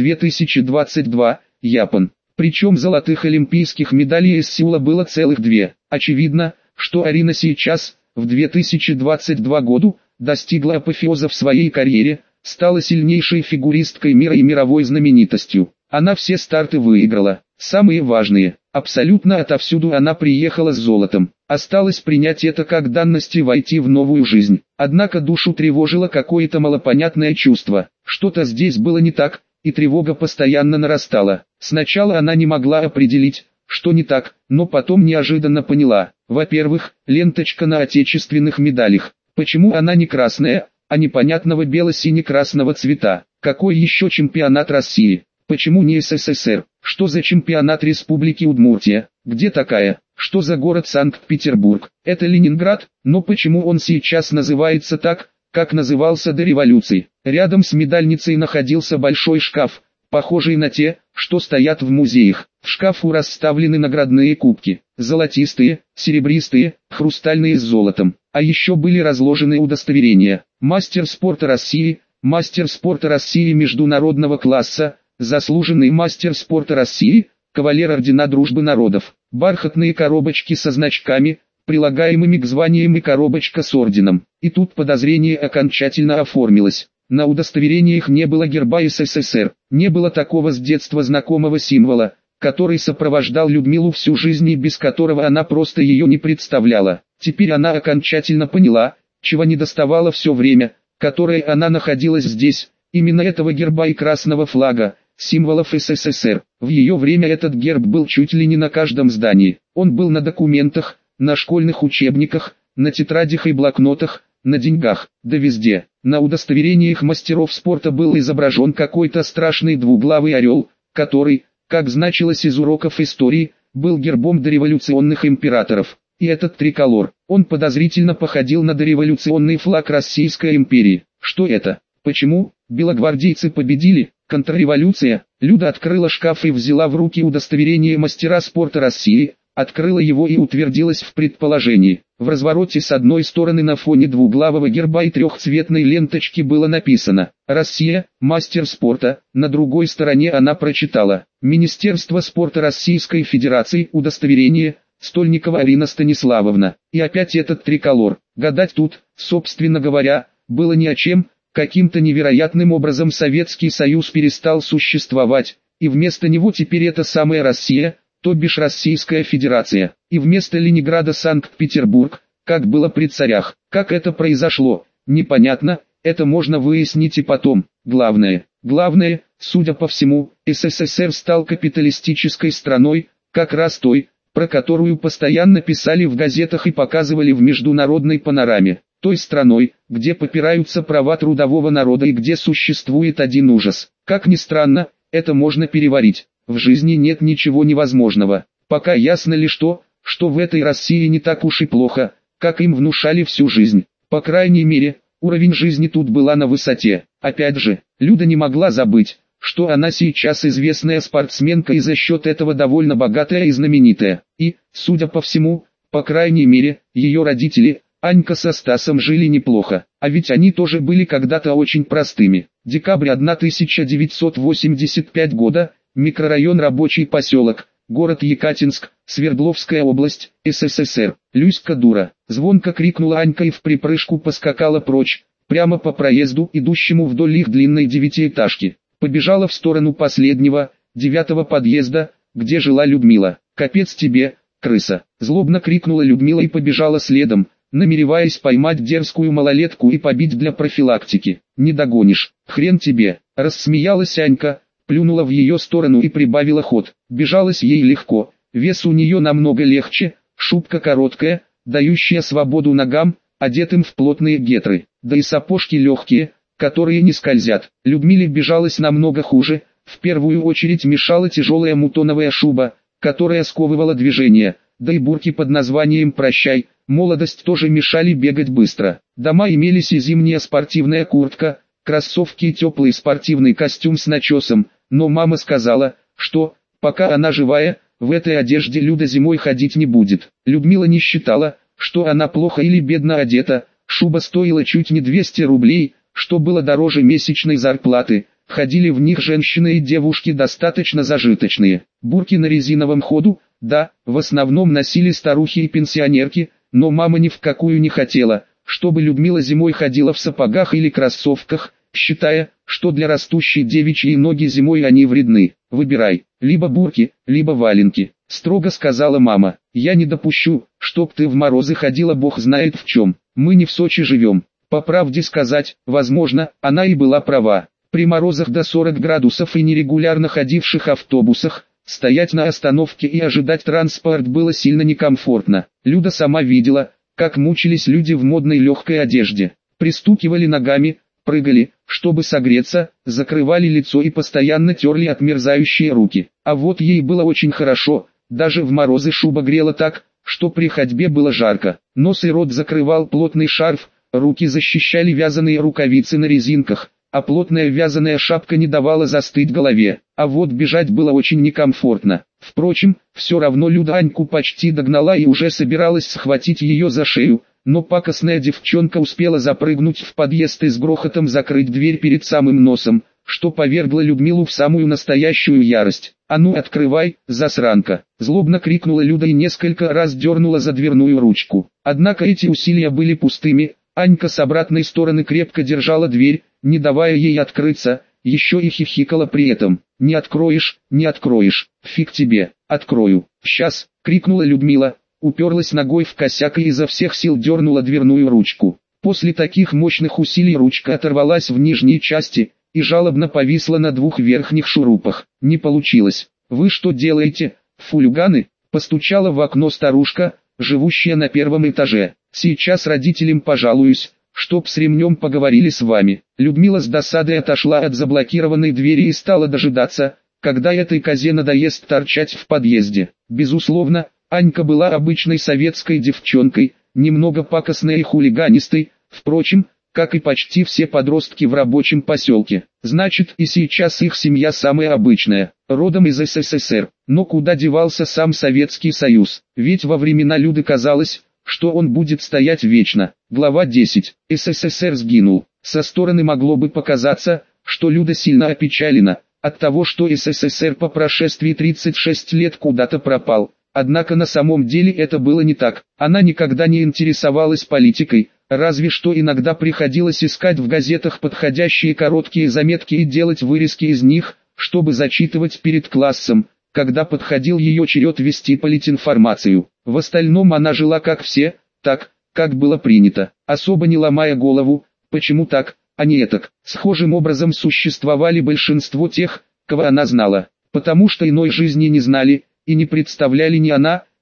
2022, Япон. Причем золотых олимпийских медалей из Сеула было целых 2. Очевидно, что Арина сейчас, в 2022 году, достигла апофеоза в своей карьере, стала сильнейшей фигуристкой мира и мировой знаменитостью. Она все старты выиграла, самые важные. Абсолютно отовсюду она приехала с золотом. Осталось принять это как данность и войти в новую жизнь. Однако душу тревожило какое-то малопонятное чувство. Что-то здесь было не так, и тревога постоянно нарастала. Сначала она не могла определить, что не так, но потом неожиданно поняла. Во-первых, ленточка на отечественных медалях. Почему она не красная, а непонятного бело-сине-красного цвета? Какой еще чемпионат России? Почему не СССР? Что за чемпионат Республики Удмуртия? Где такая? Что за город Санкт-Петербург? Это Ленинград, но почему он сейчас называется так, как назывался до революции? Рядом с медальницей находился большой шкаф, похожий на те, что стоят в музеях. В шкафу расставлены наградные кубки, золотистые, серебристые, хрустальные с золотом. А еще были разложены удостоверения. Мастер спорта России международного класса, заслуженный мастер спорта России, кавалер ордена Дружбы народов. Бархатные коробочки со значками, прилагаемыми к званиям и коробочка с орденом. И тут подозрение окончательно оформилось. На удостоверениях не было герба СССР, не было такого с детства знакомого символа, который сопровождал Людмилу всю жизнь и без которого она просто ее не представляла. Теперь она окончательно поняла, чего недоставало все время, которое она находилась здесь, именно этого герба и красного флага, символов СССР. В ее время этот герб был чуть ли не на каждом здании. Он был на документах, на школьных учебниках, на тетрадях и блокнотах, на деньгах, да везде. На удостоверениях мастеров спорта был изображен какой-то страшный двуглавый орел, который, как значилось из уроков истории, был гербом дореволюционных императоров. И этот триколор, он подозрительно походил на дореволюционный флаг Российской империи. Что это? Почему? Белогвардейцы победили? Контрреволюция? Люда открыла шкаф и взяла в руки удостоверение мастера спорта России, открыла его и утвердилась в предположении. В развороте с одной стороны на фоне двуглавого герба и трехцветной ленточки было написано «Россия, мастер спорта», на другой стороне она прочитала «Министерство спорта Российской Федерации, удостоверение, Стольникова Арина Станиславовна». И опять этот триколор. Гадать тут, собственно говоря, было не о чем. Каким-то невероятным образом Советский Союз перестал существовать, и вместо него теперь это самая Россия, то бишь Российская Федерация, и вместо Ленинграда Санкт-Петербург, как было при царях. Как это произошло, непонятно, это можно выяснить и потом. Главное, судя по всему, СССР стал капиталистической страной, как раз той, про которую постоянно писали в газетах и показывали в международной панораме. Той страной, где попираются права трудового народа и где существует один ужас. Как ни странно, это можно переварить. В жизни нет ничего невозможного. Пока ясно лишь то, что в этой России не так уж и плохо, как им внушали всю жизнь. По крайней мере, уровень жизни тут была на высоте. Опять же, Люда не могла забыть, что она сейчас известная спортсменка и за счет этого довольно богатая и знаменитая. И, судя по всему, по крайней мере, ее родители, Анька со Стасом, жили неплохо, а ведь они тоже были когда-то очень простыми. Декабрь 1985 года, микрорайон Рабочий поселок, город Екатинск, Свердловская область, СССР. «Люська дура!» — звонко крикнула Анька и в припрыжку поскакала прочь, прямо по проезду, идущему вдоль их длинной девятиэтажки. Побежала в сторону последнего, 9-го подъезда, где жила Людмила. «Капец тебе, крыса!» — злобно крикнула Людмила и побежала следом, намереваясь поймать дерзкую малолетку и побить для профилактики. «Не догонишь, хрен тебе!» — рассмеялась Анька, плюнула в ее сторону и прибавила ход. Бежалась ей легко, вес у нее намного легче, шубка короткая, дающая свободу ногам, одетым в плотные гетры, да и сапожки легкие, которые не скользят. Людмиле бежалось намного хуже, в первую очередь мешала тяжелая мутоновая шуба, которая сковывала движение, да и бурки под названием «Прощай», молодость тоже мешали бегать быстро. Дома имелись и зимняя спортивная куртка, кроссовки и теплый спортивный костюм с начесом, но мама сказала, что, пока она живая, в этой одежде Люда зимой ходить не будет. Людмила не считала, что она плохо или бедно одета, шуба стоила чуть не 200 рублей, что было дороже месячной зарплаты. Ходили в них женщины и девушки достаточно зажиточные. Бурки на резиновом ходу, да, в основном носили старухи и пенсионерки, но мама ни в какую не хотела, чтобы Людмила зимой ходила в сапогах или кроссовках, считая, что для растущей девичьей ноги зимой они вредны. «Выбирай, либо бурки, либо валенки», — строго сказала мама. «Я не допущу, чтоб ты в морозы ходила бог знает в чем. Мы не в Сочи живем». По правде сказать, возможно, она и была права. При морозах до 40 градусов и нерегулярно ходивших автобусах, стоять на остановке и ожидать транспорт было сильно некомфортно. Люда сама видела, как мучились люди в модной легкой одежде. Пристукивали ногами, прыгали, чтобы согреться, закрывали лицо и постоянно терли отмерзающие руки. А вот ей было очень хорошо, даже в морозы шуба грела так, что при ходьбе было жарко. Нос и рот закрывал плотный шарф, руки защищали вязаные рукавицы на резинках, а плотная вязаная шапка не давала застыть голове. А вот бежать было очень некомфортно. Впрочем, все равно Люда Аньку почти догнала и уже собиралась схватить ее за шею, но пакостная девчонка успела запрыгнуть в подъезд и с грохотом закрыть дверь перед самым носом, что повергло Людмилу в самую настоящую ярость. «А ну открывай, засранка!» — злобно крикнула Люда и несколько раз дернула за дверную ручку. Однако эти усилия были пустыми. Анька с обратной стороны крепко держала дверь, не давая ей открыться, еще и хихикала при этом. «Не откроешь, не откроешь, фиг тебе, открою, сейчас!» — крикнула Людмила, уперлась ногой в косяк и изо всех сил дернула дверную ручку. После таких мощных усилий ручка оторвалась в нижней части и жалобно повисла на двух верхних шурупах. «Не получилось. Вы что делаете, фулиганы?» — постучала в окно старушка, живущая на первом этаже. «Сейчас родителям пожалуюсь, чтоб с ремнем поговорили с вами». Людмила с досадой отошла от заблокированной двери и стала дожидаться, когда этой козе надоест торчать в подъезде. Безусловно, Анька была обычной советской девчонкой, немного пакостной и хулиганистой, впрочем, как и почти все подростки в рабочем поселке. Значит, и сейчас их семья самая обычная, родом из СССР. Но куда девался сам Советский Союз? Ведь во времена Люды казалось, что он будет стоять вечно. Глава 10. СССР сгинул. Со стороны могло бы показаться, что Люда сильно опечалена от того, что СССР по прошествии 36 лет куда-то пропал. Однако на самом деле это было не так. Она никогда не интересовалась политикой, разве что иногда приходилось искать в газетах подходящие короткие заметки и делать вырезки из них, чтобы зачитывать перед классом, когда подходил ее черед вести политинформацию. В остальном она жила как все, так, как было принято, особо не ломая голову, почему так, а не этак. Схожим образом существовали большинство тех, кого она знала, потому что иной жизни не знали и не представляли ни она,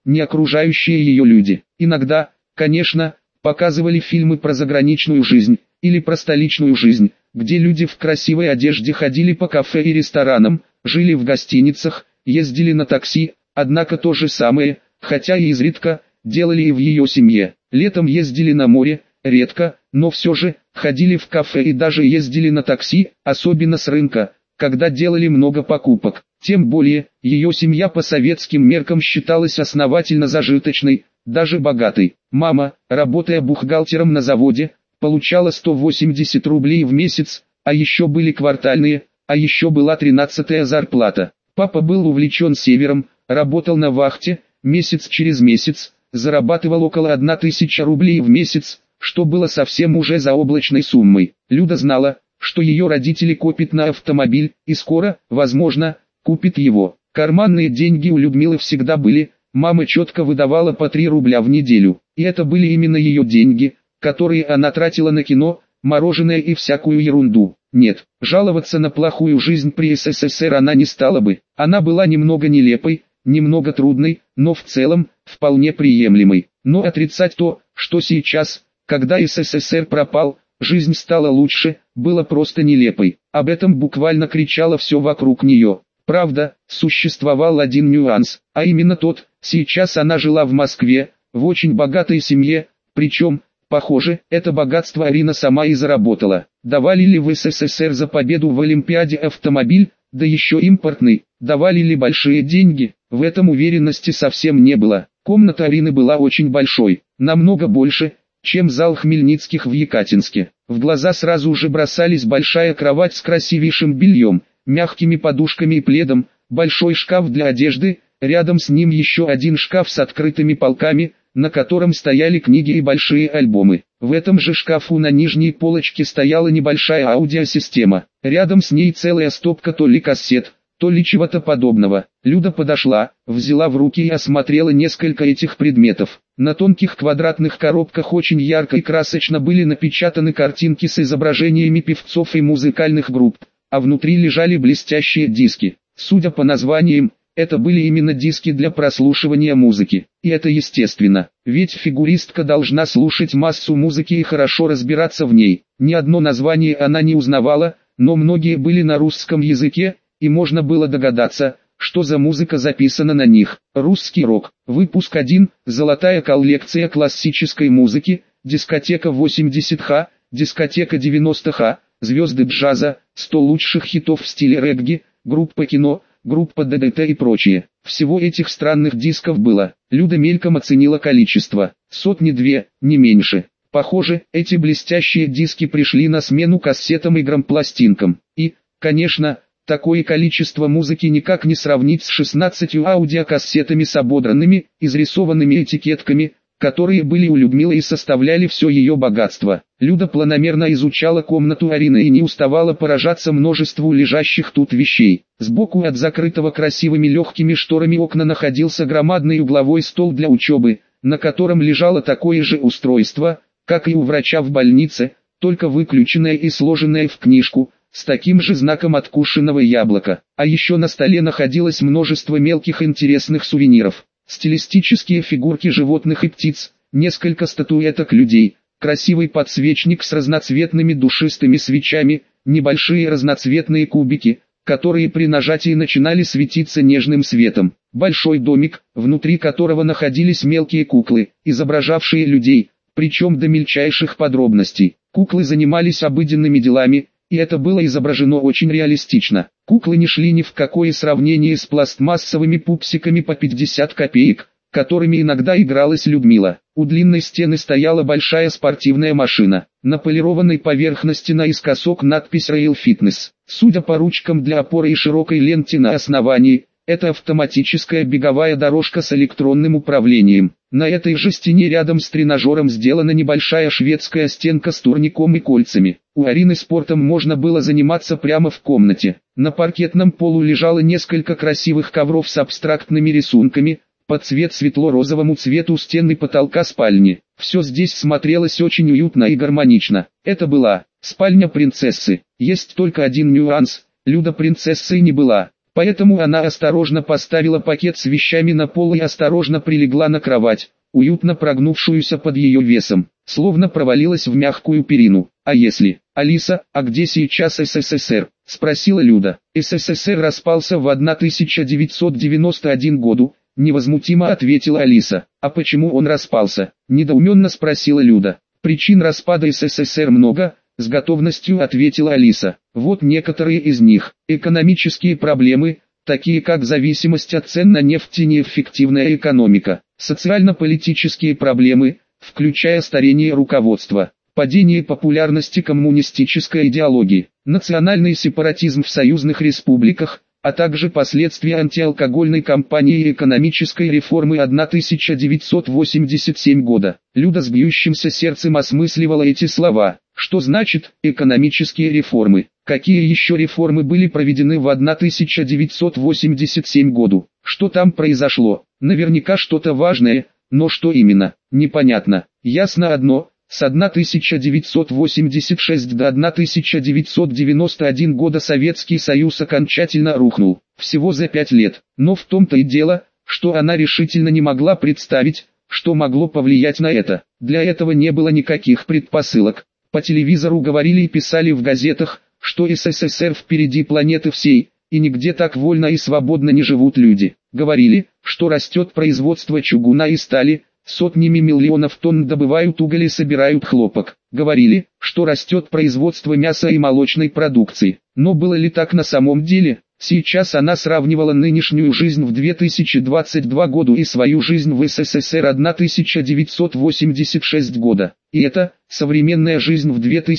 ни окружающие ее люди. Иногда, конечно, показывали фильмы про заграничную жизнь, или про столичную жизнь, где люди в красивой одежде ходили по кафе и ресторанам, жили в гостиницах, ездили на такси, однако то же самое, хотя и изредка, делали и в ее семье. Летом ездили на море, редко, но все же, ходили в кафе и даже ездили на такси, особенно с рынка, когда делали много покупок. Тем более, ее семья по советским меркам считалась основательно зажиточной, даже богатой. Мама, работая бухгалтером на заводе, получала 180 рублей в месяц, а еще были квартальные, а еще была 13-я зарплата. Папа был увлечен севером, работал на вахте, месяц через месяц, зарабатывал около 1000 рублей в месяц, что было совсем уже заоблачной суммой. Люда знала, что ее родители копят на автомобиль, и скоро, возможно, купит его. Карманные деньги у Людмилы всегда были, мама четко выдавала по 3 рубля в неделю, и это были именно ее деньги, которые она тратила на кино, мороженое и всякую ерунду. Нет, жаловаться на плохую жизнь при СССР она не стала бы, она была немного нелепой, немного трудной, но в целом, вполне приемлемой. Но отрицать то, что сейчас, когда СССР пропал, жизнь стала лучше, было просто нелепой. Об этом буквально кричало все вокруг нее. Правда, существовал один нюанс, а именно тот, сейчас она жила в Москве, в очень богатой семье, причем, похоже, это богатство Арина сама и заработала. Давали ли в СССР за победу в Олимпиаде автомобиль, да еще импортный, давали ли большие деньги, в этом уверенности совсем не было. Комната Арины была очень большой, намного больше, чем зал Хмельницких в Екатинске. В глаза сразу же бросались большая кровать с красивейшим бельем, мягкими подушками и пледом, большой шкаф для одежды, рядом с ним еще один шкаф с открытыми полками, на котором стояли книги и большие альбомы. В этом же шкафу на нижней полочке стояла небольшая аудиосистема. Рядом с ней целая стопка то ли кассет, то ли чего-то подобного. Люда подошла, взяла в руки и осмотрела несколько этих предметов. На тонких квадратных коробках очень ярко и красочно были напечатаны картинки с изображениями певцов и музыкальных групп, а внутри лежали блестящие диски. Судя по названиям, это были именно диски для прослушивания музыки. И это естественно, ведь фигуристка должна слушать массу музыки и хорошо разбираться в ней. Ни одно название она не узнавала, но многие были на русском языке, и можно было догадаться, что за музыка записана на них. Русский рок. Выпуск 1. Золотая коллекция классической музыки. Дискотека 80Х. Дискотека 90Х. Звезды джаза. 100 лучших хитов в стиле регги. Группа кино. Группа ДДТ и прочее. Всего этих странных дисков было. Люда мельком оценила количество. Сотни-две, не меньше. Похоже, эти блестящие диски пришли на смену кассетам и грампластинкам. И, конечно, такое количество музыки никак не сравнить с 16 аудиокассетами с ободранными, изрисованными этикетками, которые были у Людмилы и составляли все ее богатство. Люда планомерно изучала комнату Арины и не уставала поражаться множеству лежащих тут вещей. Сбоку от закрытого красивыми легкими шторами окна находился громадный угловой стол для учебы, на котором лежало такое же устройство, как и у врача в больнице, только выключенное и сложенное в книжку, с таким же знаком откушенного яблока. А еще на столе находилось множество мелких интересных сувениров. Стилистические фигурки животных и птиц, несколько статуэток людей, красивый подсвечник с разноцветными душистыми свечами, небольшие разноцветные кубики, которые при нажатии начинали светиться нежным светом. Большой домик, внутри которого находились мелкие куклы, изображавшие людей, причем до мельчайших подробностей. Куклы занимались обыденными делами, и это было изображено очень реалистично. Куклы не шли ни в какое сравнение с пластмассовыми пупсиками по 50 копеек, которыми иногда игралась Людмила. У длинной стены стояла большая спортивная машина. На полированной поверхности наискосок надпись Rail Fitness. Судя по ручкам для опоры и широкой ленте на основании, это автоматическая беговая дорожка с электронным управлением. На этой же стене рядом с тренажером сделана небольшая шведская стенка с турником и кольцами. У Арины спортом можно было заниматься прямо в комнате. На паркетном полу лежало несколько красивых ковров с абстрактными рисунками, под цвет светло-розовому цвету стен и потолка спальни. Все здесь смотрелось очень уютно и гармонично. Это была спальня принцессы. Есть только один нюанс: Люда принцессой не была. Поэтому она осторожно поставила пакет с вещами на пол и осторожно прилегла на кровать, уютно прогнувшуюся под ее весом, словно провалилась в мягкую перину. «А если, Алиса, а где сейчас СССР?» – спросила Люда. «СССР распался в 1991 году», – невозмутимо ответила Алиса. «А почему он распался?» – недоуменно спросила Люда. «Причин распада СССР много», – с готовностью ответила Алиса. «Вот некоторые из них. Экономические проблемы, такие как зависимость от цен на нефть и неэффективная экономика. Социально-политические проблемы, включая старение руководства, падение популярности коммунистической идеологии, национальный сепаратизм в союзных республиках, а также последствия антиалкогольной кампании и экономической реформы 1987 года». Люда с бьющимся сердцем осмысливала эти слова. Что значит «экономические реформы»? Какие еще реформы были проведены в 1987 году? Что там произошло? Наверняка что-то важное, но что именно, непонятно. Ясно одно, с 1986 до 1991 года Советский Союз окончательно рухнул, всего за 5 лет. Но в том-то и дело, что она решительно не могла представить, что могло повлиять на это. Для этого не было никаких предпосылок. По телевизору говорили и писали в газетах, что СССР впереди планеты всей, и нигде так вольно и свободно не живут люди. Говорили, что растет производство чугуна и стали, сотнями миллионов тонн добывают уголь и собирают хлопок. Говорили, что растет производство мяса и молочной продукции. Но было ли так на самом деле? Сейчас она сравнивала нынешнюю жизнь в 2022 году и свою жизнь в СССР 1986 года. И эта, современная жизнь в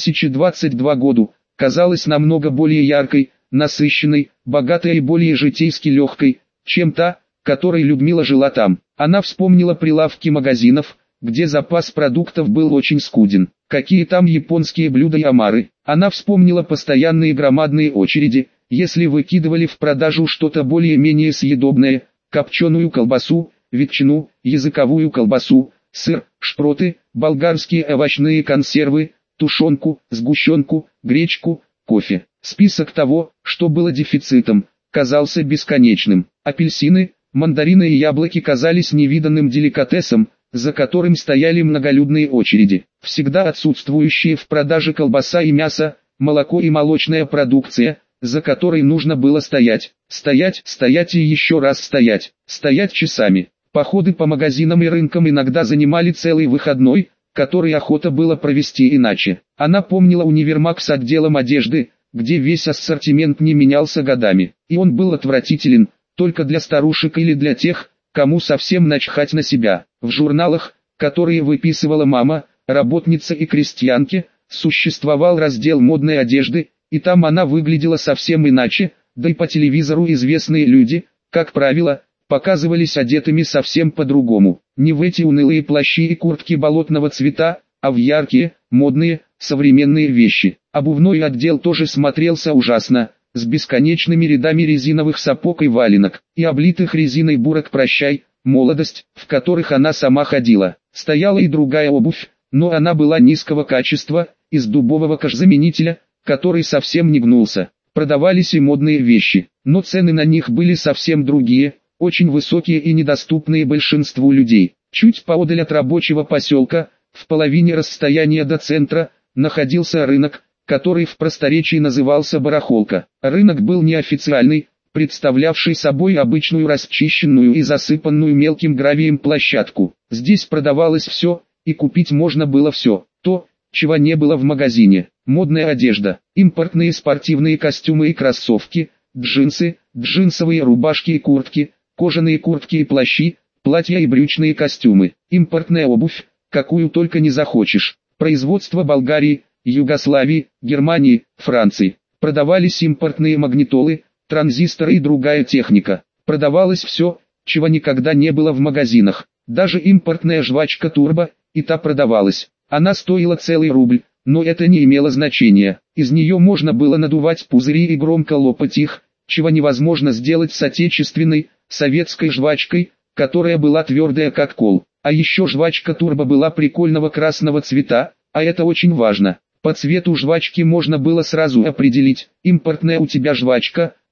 2022 году, казалась намного более яркой, насыщенной, богатой и более житейски легкой, чем та, которой Людмила жила там. Она вспомнила прилавки магазинов, где запас продуктов был очень скуден. Какие там японские блюда и омары. Она вспомнила постоянные громадные очереди, если выкидывали в продажу что-то более-менее съедобное, копченую колбасу, ветчину, языковую колбасу, сыр, шпроты, болгарские овощные консервы, тушенку, сгущенку, гречку, кофе. Список того, что было дефицитом, казался бесконечным. Апельсины, мандарины и яблоки казались невиданным деликатесом, за которым стояли многолюдные очереди. Всегда отсутствующие в продаже колбаса и мясо, молоко и молочная продукция, за которой нужно было стоять, стоять и еще раз стоять часами. Походы по магазинам и рынкам иногда занимали целый выходной, который охота было провести иначе. Она помнила универмаг с отделом одежды, где весь ассортимент не менялся годами, и он был отвратителен, только для старушек или для тех, кому совсем начхать на себя. В журналах, которые выписывала мама, работница и крестьянки, существовал раздел модной одежды, и там она выглядела совсем иначе, да и по телевизору известные люди, как правило, показывались одетыми совсем по-другому. Не в эти унылые плащи и куртки болотного цвета, а в яркие, модные, современные вещи. Обувной отдел тоже смотрелся ужасно, с бесконечными рядами резиновых сапог и валенок, и облитых резиной бурок «Прощай, молодость», в которых она сама ходила. Стояла и другая обувь, но она была низкого качества, из дубового кожзаменителя, который совсем не гнулся. Продавались и модные вещи, но цены на них были совсем другие, очень высокие и недоступные большинству людей. Чуть поодаль от рабочего поселка, в половине расстояния до центра, находился рынок, который в просторечии назывался барахолка. Рынок был неофициальный, представлявший собой обычную расчищенную и засыпанную мелким гравием площадку. Здесь продавалось все, и купить можно было все, то, чего не было в магазине. Модная одежда, импортные спортивные костюмы и кроссовки, джинсы, джинсовые рубашки и куртки, кожаные куртки и плащи, платья и брючные костюмы, импортная обувь, какую только не захочешь. Производство Болгарии, Югославии, Германии, Франции. Продавались импортные магнитолы, транзисторы и другая техника. Продавалось все, чего никогда не было в магазинах. Даже импортная жвачка Турбо, и та продавалась. Она стоила целый рубль, но это не имело значения. Из нее можно было надувать пузыри и громко лопать их, чего невозможно сделать с отечественной, советской жвачкой, которая была твердая как кол. А еще жвачка Турбо была прикольного красного цвета, а это очень важно. По цвету жвачки можно было сразу определить, импортная у тебя жвачка,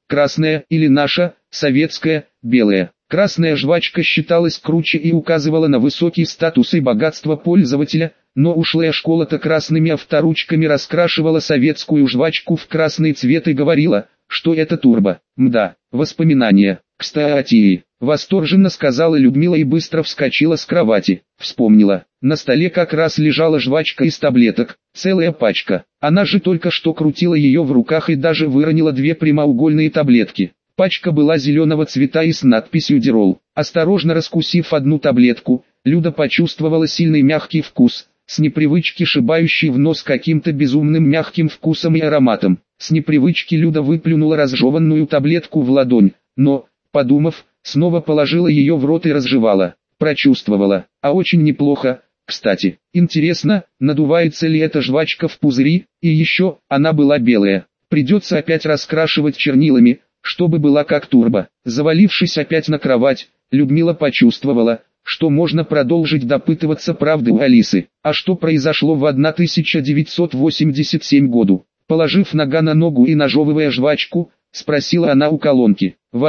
красная или наша, советская, белая. Красная жвачка считалась круче и указывала на высокий статус и богатство пользователя, но ушлая школа-то красными авторучками раскрашивала советскую жвачку в красный цвет и говорила, что это турбо. Мда, воспоминания. Кстати, восторженно сказала Людмила и быстро вскочила с кровати. Вспомнила, на столе как раз лежала жвачка из таблеток, целая пачка. Она же только что крутила ее в руках и даже выронила 2 прямоугольные таблетки. Пачка была зеленого цвета и с надписью «Дирол». Осторожно раскусив одну таблетку, Люда почувствовала сильный мягкий вкус, с непривычки шибающий в нос каким-то безумным мягким вкусом и ароматом. С непривычки Люда выплюнула разжеванную таблетку в ладонь, но, подумав, снова положила ее в рот и разжевала. Прочувствовала, а очень неплохо. Кстати, интересно, надувается ли эта жвачка в пузыри, и еще, она была белая. Придется опять раскрашивать чернилами, чтобы была как турбо. Завалившись опять на кровать, Людмила почувствовала, что можно продолжить допытываться правды у Алисы. А что произошло в 1987 году? Положив нога на ногу и нажевывая жвачку, спросила она у колонки. В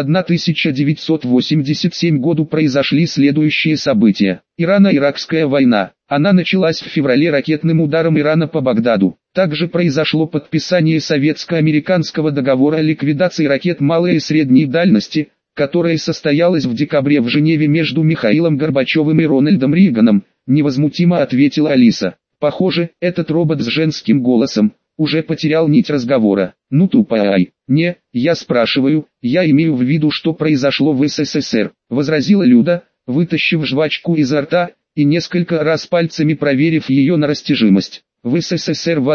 1987 году произошли следующие события. Ирано-Иракская война. Она началась в феврале ракетным ударом Ирана по Багдаду. Также произошло подписание советско-американского договора о ликвидации ракет малой и средней дальности, которое состоялось в декабре в Женеве между Михаилом Горбачевым и Рональдом Рейганом, невозмутимо ответила Алиса. Похоже, этот робот с женским голосом уже потерял нить разговора. Ну тупая. Не, я спрашиваю, я имею в виду, что произошло в СССР, возразила Люда, вытащив жвачку изо рта и несколько раз пальцами проверив ее на растяжимость. В СССР в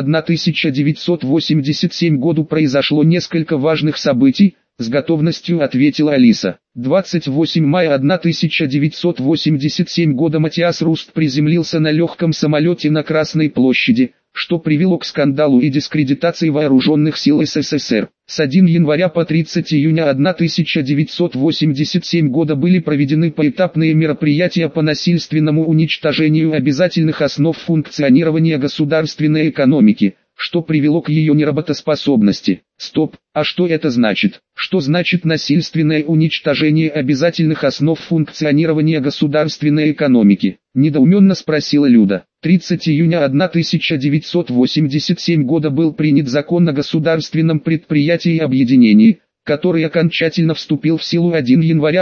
1987 году произошло несколько важных событий, с готовностью ответила Алиса. 28 мая 1987 года Матиас Руст приземлился на легком самолете на Красной площади, что привело к скандалу и дискредитации вооруженных сил СССР. С 1 января по 30 июня 1987 года были проведены поэтапные мероприятия по насильственному уничтожению обязательных основ функционирования государственной экономики, что привело к ее неработоспособности. Стоп, а что это значит? Что значит насильственное уничтожение обязательных основ функционирования государственной экономики? Недоуменно спросила Люда. 30 июня 1987 года был принят закон о государственном предприятии и объединении, который окончательно вступил в силу 1 января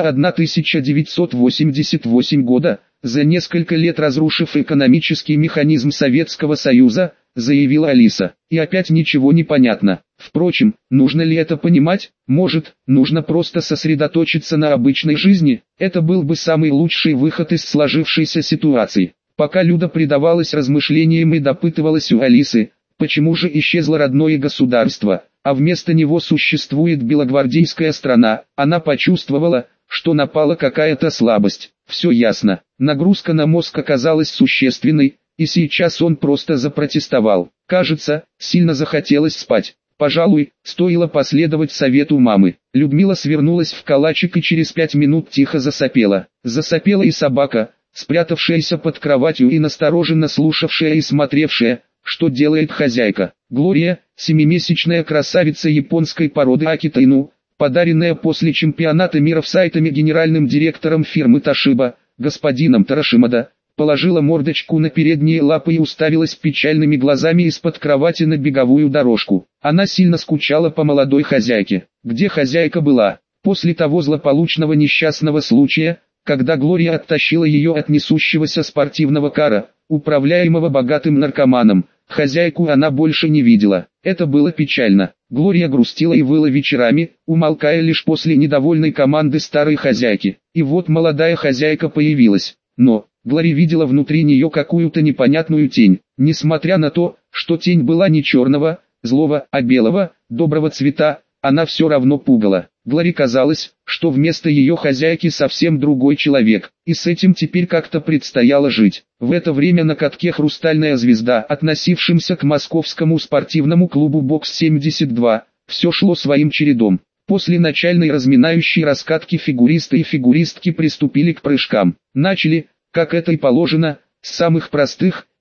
1988 года, за несколько лет разрушив экономический механизм Советского Союза, заявила Алиса. И опять ничего не понятно. Впрочем, нужно ли это понимать? Может, нужно просто сосредоточиться на обычной жизни? Это был бы самый лучший выход из сложившейся ситуации. Пока Люда предавалась размышлениям и допытывалась у Алисы, почему же исчезло родное государство, а вместо него существует белогвардейская страна, она почувствовала, что напала какая-то слабость. Все ясно. Нагрузка на мозг оказалась существенной, и сейчас он просто запротестовал. Кажется, сильно захотелось спать. Пожалуй, стоило последовать совету мамы. Людмила свернулась в калачик и через 5 минут тихо засопела. Засопела и собака, спрятавшаяся под кроватью и настороженно слушавшая и смотревшая, что делает хозяйка. Глория, 7-месячная красавица японской породы Акита Ину, подаренная после чемпионата мира в Сайтаме генеральным директором фирмы Toshiba, господином Тарашимада, положила мордочку на передние лапы и уставилась печальными глазами из-под кровати на беговую дорожку. Она сильно скучала по молодой хозяйке. Где хозяйка была? После того злополучного несчастного случая, когда Глория оттащила ее от несущегося спортивного кара, управляемого богатым наркоманом, хозяйку она больше не видела. Это было печально. Глория грустила и выла вечерами, умолкая лишь после недовольной команды старой хозяйки. И вот молодая хозяйка появилась. Но Глори видела внутри нее какую-то непонятную тень. Несмотря на то, что тень была не черного, злого, а белого, доброго цвета, она все равно пугала. Глори казалось, что вместо ее хозяйки совсем другой человек, и с этим теперь как-то предстояло жить. В это время на катке «Хрустальная звезда», относившемся к московскому спортивному клубу «Бокс-72», все шло своим чередом. После начальной разминающей раскатки фигуристы и фигуристки приступили к прыжкам. Начали, как это и положено, с самых простых,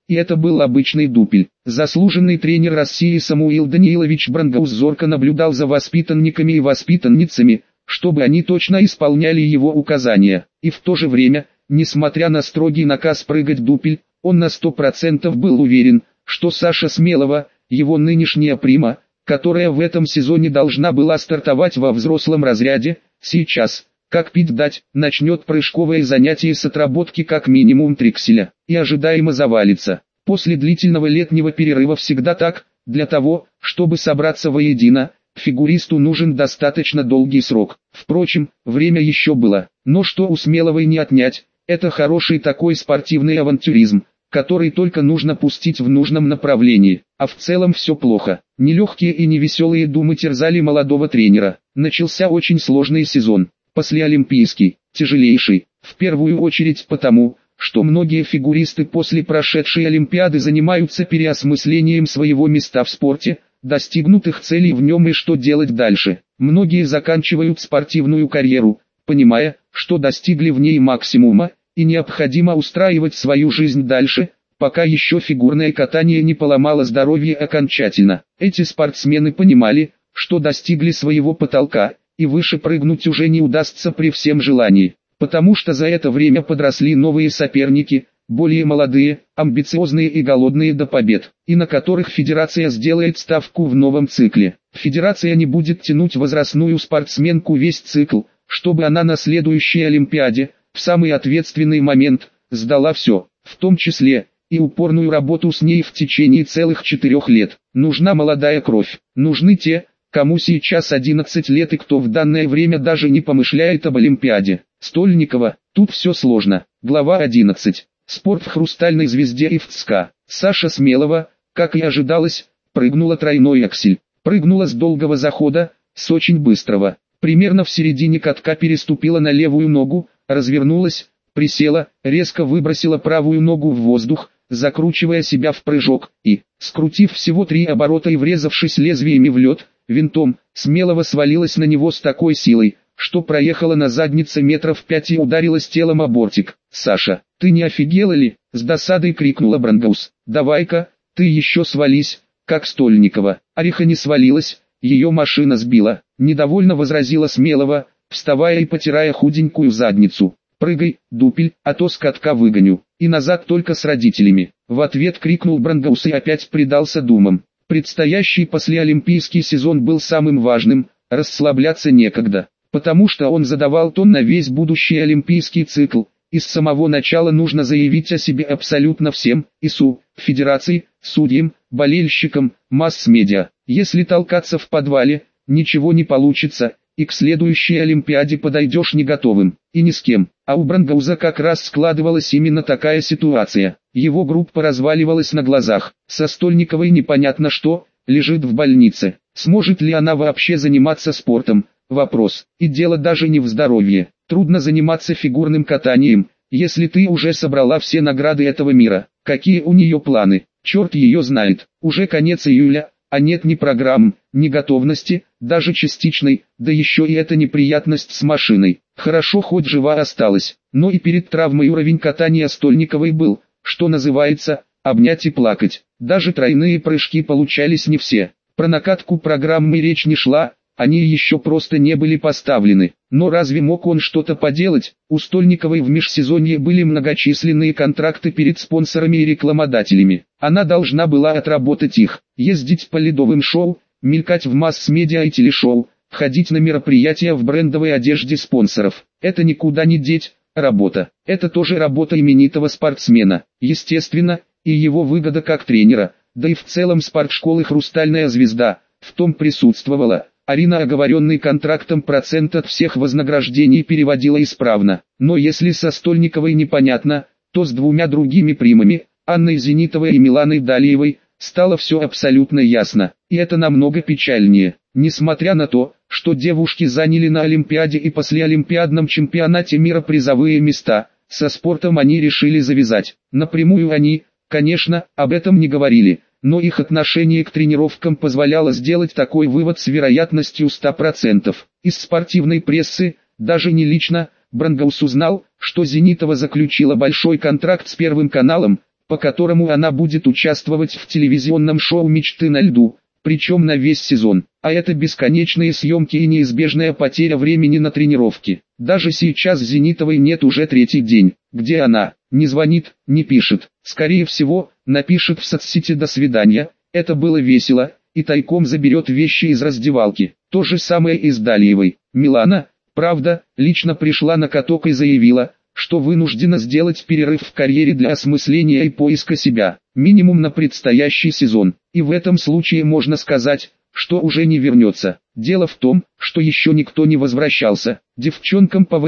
и это был обычный дупель. Заслуженный тренер России Самуил Даниилович Брангаус зорко наблюдал за воспитанниками и воспитанницами, чтобы они точно исполняли его указания, и в то же время, несмотря на строгий наказ прыгать дупель, он на 100% был уверен, что Саша Смелова, его нынешняя прима, которая в этом сезоне должна была стартовать во взрослом разряде, сейчас, как пить дать, начнет прыжковое занятие с отработки как минимум трикселя, и ожидаемо завалится. После длительного летнего перерыва всегда так, для того, чтобы собраться воедино, фигуристу нужен достаточно долгий срок. Впрочем, время еще было, но что у Смеловой не отнять, это хороший такой спортивный авантюризм, который только нужно пустить в нужном направлении, а в целом все плохо. Нелегкие и невеселые думы терзали молодого тренера. Начался очень сложный сезон, послеолимпийский, тяжелейший, в первую очередь потому, что многие фигуристы после прошедшей Олимпиады занимаются переосмыслением своего места в спорте, достигнутых целей в нем и что делать дальше. Многие заканчивают спортивную карьеру, понимая, что достигли в ней максимума, и необходимо устраивать свою жизнь дальше, пока еще фигурное катание не поломало здоровье окончательно. Эти спортсмены понимали, что достигли своего потолка, и выше прыгнуть уже не удастся при всем желании, потому что за это время подросли новые соперники, более молодые, амбициозные и голодные до побед, и на которых федерация сделает ставку в новом цикле. Федерация не будет тянуть возрастную спортсменку весь цикл, чтобы она на следующей Олимпиаде, в самый ответственный момент, сдала все, в том числе и упорную работу с ней в течение целых 4 лет. Нужна молодая кровь, нужны те, кому сейчас 11 лет и кто в данное время даже не помышляет об Олимпиаде. Стольникова, тут все сложно. Глава 11. Спорт в «Хрустальной звезде» и в ЦСКА. Саша Смелова, как и ожидалось, прыгнула тройной аксель. Прыгнула с долгого захода, с очень быстрого. Примерно в середине катка переступила на левую ногу, развернулась, присела, резко выбросила правую ногу в воздух, закручивая себя в прыжок, и, скрутив всего 3 оборота и врезавшись лезвиями в лед, винтом, Смелова свалилась на него с такой силой, что проехала на заднице метров 5 и ударилась телом о бортик. «Саша, ты не офигела ли?» — с досадой крикнула Брангаус. «Давай-ка, ты еще свались, как Стольникова». Ореха не свалилась, ее машина сбила. Недовольно возразила Смелова, вставая и потирая худенькую задницу. «Прыгай, дупель, а то с катка выгоню. И назад только с родителями». В ответ крикнул Брангаус и опять предался думам. Предстоящий послеолимпийский сезон был самым важным, расслабляться некогда, потому что он задавал тон на весь будущий олимпийский цикл, и с самого начала нужно заявить о себе абсолютно всем, ИСУ, федерации, судьям, болельщикам, масс-медиа. Если толкаться в подвале, ничего не получится, и к следующей Олимпиаде подойдешь не готовым, и ни с кем. А у Брангауза как раз складывалась именно такая ситуация. Его группа разваливалась на глазах. Со Стольниковой непонятно что, лежит в больнице. Сможет ли она вообще заниматься спортом? Вопрос. И дело даже не в здоровье. Трудно заниматься фигурным катанием, если ты уже собрала все награды этого мира. Какие у нее планы? Черт ее знает. Уже конец июля, а нет ни программ, ни готовности, даже частичной, да еще и эта неприятность с машиной. Хорошо хоть жива осталась, но и перед травмой уровень катания Стольниковой был, что называется, обнять и плакать. Даже тройные прыжки получались не все. Про накатку программы речь не шла, они еще просто не были поставлены. Но разве мог он что-то поделать? У Стольниковой в межсезонье были многочисленные контракты перед спонсорами и рекламодателями. Она должна была отработать их, ездить по ледовым шоу, мелькать в масс-медиа и телешоу, ходить на мероприятия в брендовой одежде спонсоров. Это никуда не деть, работа. Это тоже работа именитого спортсмена. Естественно, и его выгода как тренера, да и в целом спортшколы «Хрустальная звезда» в том присутствовала. Арина оговоренный контрактом процент от всех вознаграждений переводила исправно. Но если со Стольниковой непонятно, то с 2 другими примами, Анной Зенитовой и Миланой Далиевой, стало все абсолютно ясно. И это намного печальнее. Несмотря на то, что девушки заняли на Олимпиаде и послеолимпиадном чемпионате мира призовые места, со спортом они решили завязать. Напрямую они, конечно, об этом не говорили, но их отношение к тренировкам позволяло сделать такой вывод с вероятностью 100%. Из спортивной прессы, даже не лично, Брангаус узнал, что Зенитова заключила большой контракт с Первым каналом, по которому она будет участвовать в телевизионном шоу «Мечты на льду», причем на весь сезон. А это бесконечные съемки и неизбежная потеря времени на тренировки. Даже сейчас Зенитовой нет уже третий день. Где она? Не звонит, не пишет. Скорее всего, напишет в соцсети «до свидания». Это было весело, и тайком заберет вещи из раздевалки. То же самое и с Далиевой. Милана, правда, лично пришла на каток и заявила, что вынуждена сделать перерыв в карьере для осмысления и поиска себя, минимум на предстоящий сезон. И в этом случае можно сказать, что уже не вернется. Дело в том, что еще никто не возвращался. Девчонкам по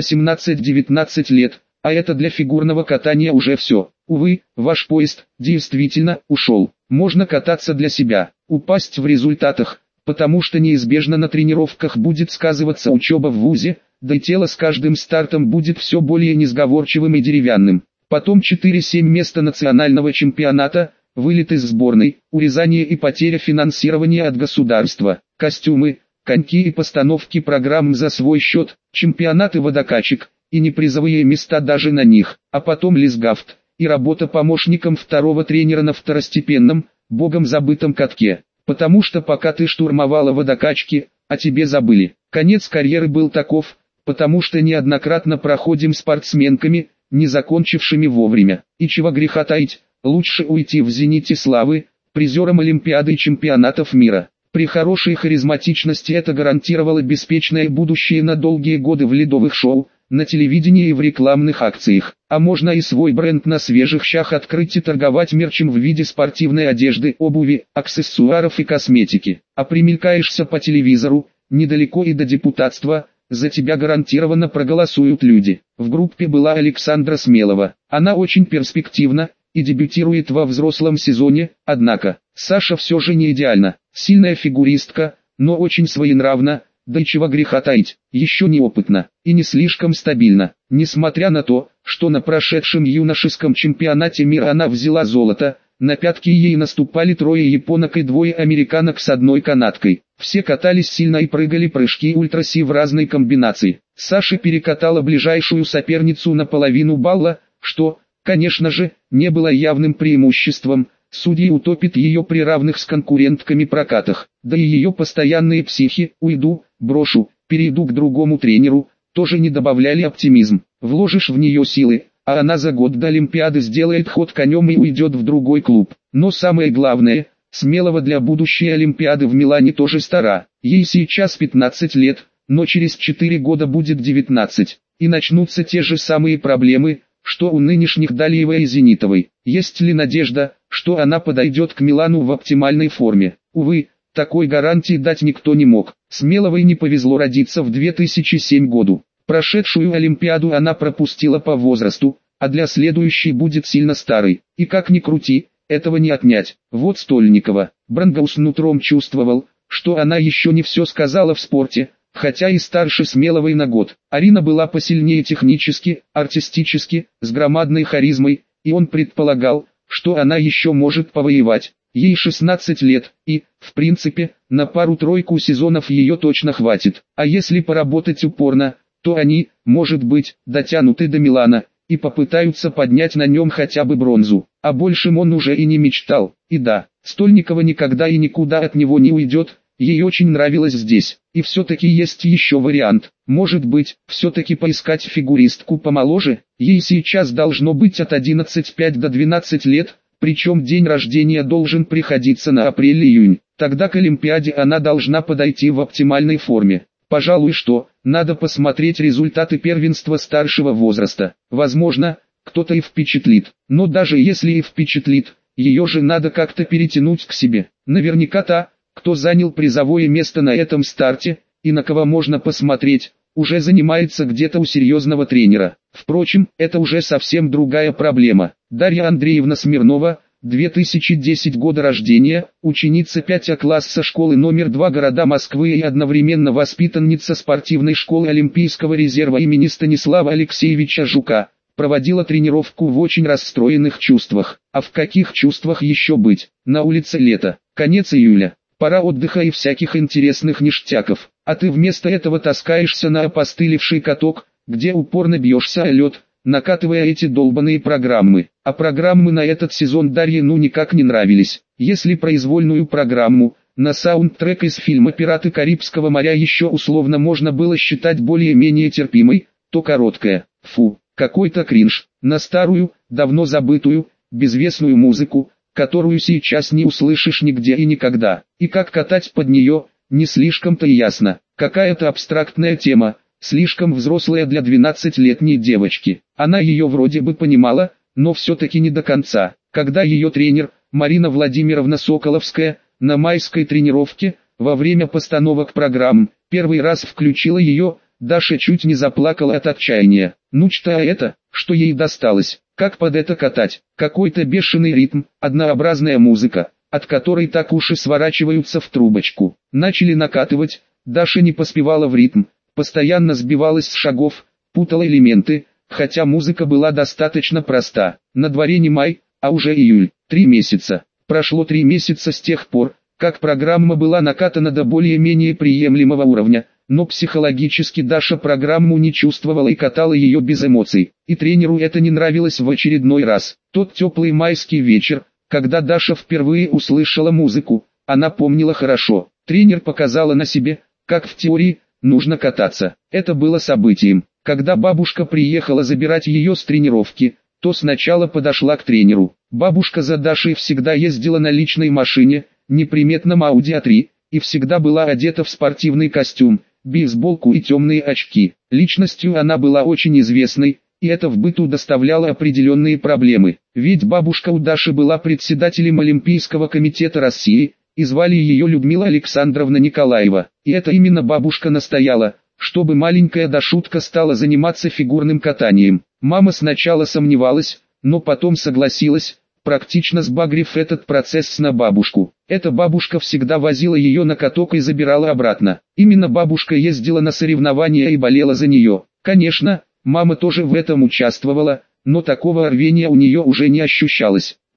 18-19 лет, а это для фигурного катания уже все. Увы, ваш поезд действительно ушел. Можно кататься для себя, упасть в результатах, потому что неизбежно на тренировках будет сказываться учеба в вузе, да и тело с каждым стартом будет все более несговорчивым и деревянным. Потом 4-7 места национального чемпионата, вылет из сборной, урезание и потеря финансирования от государства, костюмы, коньки и постановки программ за свой счет, чемпионаты водокачек, и непризовые места даже на них, а потом лизгафт, и работа помощником второго тренера на второстепенном, богом забытом катке. Потому что пока ты штурмовала водокачки, о тебе забыли. Конец карьеры был таков, потому что неоднократно проходим спортсменками, не закончившими вовремя. И чего греха таить, лучше уйти в «Зените славы», призером Олимпиады и чемпионатов мира. При хорошей харизматичности это гарантировало беспечное будущее на долгие годы в ледовых шоу, на телевидении и в рекламных акциях. А можно и свой бренд на свежих щах открыть и торговать мерчем в виде спортивной одежды, обуви, аксессуаров и косметики. А примелькаешься по телевизору, недалеко и до депутатства, за тебя гарантированно проголосуют люди. В группе была Александра Смелова. Она очень перспективна и дебютирует во взрослом сезоне, однако, Саша все же не идеальна. Сильная фигуристка, но очень своенравна, да и чего греха таить, еще неопытна и не слишком стабильна. Несмотря на то, что на прошедшем юношеском чемпионате мира она взяла золото, на пятки ей наступали 3 японок и 2 американок с 1 канадкой. Все катались сильно и прыгали прыжки ультраси в разной комбинации. Саша перекатала ближайшую соперницу на половину балла, что, конечно же, не было явным преимуществом. Судьи утопит ее при равных с конкурентками прокатах, да и ее постоянные психи «уйду, брошу, перейду к другому тренеру» тоже не добавляли оптимизм. Вложишь в нее силы, а она за год до Олимпиады сделает ход конем и уйдет в другой клуб. Но самое главное, Смелова для будущей Олимпиады в Милане тоже стара. Ей сейчас 15 лет, но через 4 года будет 19. И начнутся те же самые проблемы, что у нынешних Далиевой и Зенитовой. Есть ли надежда, что она подойдет к Милану в оптимальной форме? Увы, такой гарантии дать никто не мог. Смеловой не повезло родиться в 2007 году. Прошедшую Олимпиаду она пропустила по возрасту, а для следующей будет сильно старой. И как ни крути, этого не отнять. Вот Стольникова. Брангаус нутром чувствовал, что она еще не все сказала в спорте, хотя и старше Смеловой на год. Арина была посильнее технически, артистически, с громадной харизмой, и он предполагал, что она еще может повоевать. Ей 16 лет, и, в принципе, на пару-тройку сезонов ее точно хватит. А если поработать упорно, то они, может быть, дотянуты до Милана, и попытаются поднять на нем хотя бы бронзу. О большем он уже и не мечтал. И да, Стольникова никогда и никуда от него не уйдет. Ей очень нравилось здесь. И все-таки есть еще вариант. Может быть, все-таки поискать фигуристку помоложе? Ей сейчас должно быть от 11,5 до 12 лет, причем день рождения должен приходиться на апрель-июнь. Тогда к Олимпиаде она должна подойти в оптимальной форме. Пожалуй, что, надо посмотреть результаты первенства старшего возраста. Возможно, кто-то и впечатлит. Но даже если и впечатлит, ее же надо как-то перетянуть к себе. Наверняка та, кто занял призовое место на этом старте, и на кого можно посмотреть, уже занимается где-то у серьезного тренера. Впрочем, это уже совсем другая проблема. Дарья Андреевна Смирнова, 2010 года рождения, ученица 5 класса школы номер 2 города Москвы и одновременно воспитанница спортивной школы Олимпийского резерва имени Станислава Алексеевича Жука, проводила тренировку в очень расстроенных чувствах. А в каких чувствах еще быть? На улице лето, конец июля, пора отдыха и всяких интересных ништяков. А ты вместо этого таскаешься на опостылевший каток, где упорно бьешься о лед, накатывая эти долбаные программы. А программы на этот сезон Дарье ну никак не нравились. Если произвольную программу на саундтрек из фильма «Пираты Карибского моря» еще условно можно было считать более-менее терпимой, то короткая, фу, какой-то кринж, на старую, давно забытую, безвестную музыку, которую сейчас не услышишь нигде и никогда. И как катать под нее, не слишком-то и ясно. Какая-то абстрактная тема, слишком взрослая для 12-летней девочки. Она ее вроде бы понимала, но все-таки не до конца. Когда ее тренер, Марина Владимировна Соколовская, на майской тренировке, во время постановок программ, первый раз включила ее, Даша чуть не заплакала от отчаяния. Ну что это, что ей досталось, как под это катать? Какой-то бешеный ритм, однообразная музыка, от которой так уши сворачиваются в трубочку. Начали накатывать, Даша не поспевала в ритм, постоянно сбивалась с шагов, путала элементы, хотя музыка была достаточно проста. На дворе не май, а уже июль, 3 месяца. Прошло 3 месяца с тех пор, как программа была накатана до более-менее приемлемого уровня, но психологически Даша программу не чувствовала и катала ее без эмоций. И тренеру это не нравилось в очередной раз. Тот теплый майский вечер, когда Даша впервые услышала музыку, она помнила хорошо. Тренер показала на себе, как в теории, нужно кататься. Это было событием. Когда бабушка приехала забирать ее с тренировки, то сначала подошла к тренеру. Бабушка за Дашей всегда ездила на личной машине, неприметном Audi A3, и всегда была одета в спортивный костюм, бейсболку и темные очки. Личностью она была очень известной, и это в быту доставляло определенные проблемы. Ведь бабушка у Даши была председателем Олимпийского комитета России, и звали ее Людмила Александровна Николаева. И это именно бабушка настояла, чтобы маленькая Дашутка стала заниматься фигурным катанием. Мама сначала сомневалась, но потом согласилась, практично сбагрив этот процесс на бабушку. Эта бабушка всегда возила ее на каток и забирала обратно. Именно бабушка ездила на соревнования и болела за нее. Конечно, мама тоже в этом участвовала, но такого рвения у нее уже не ощущалось.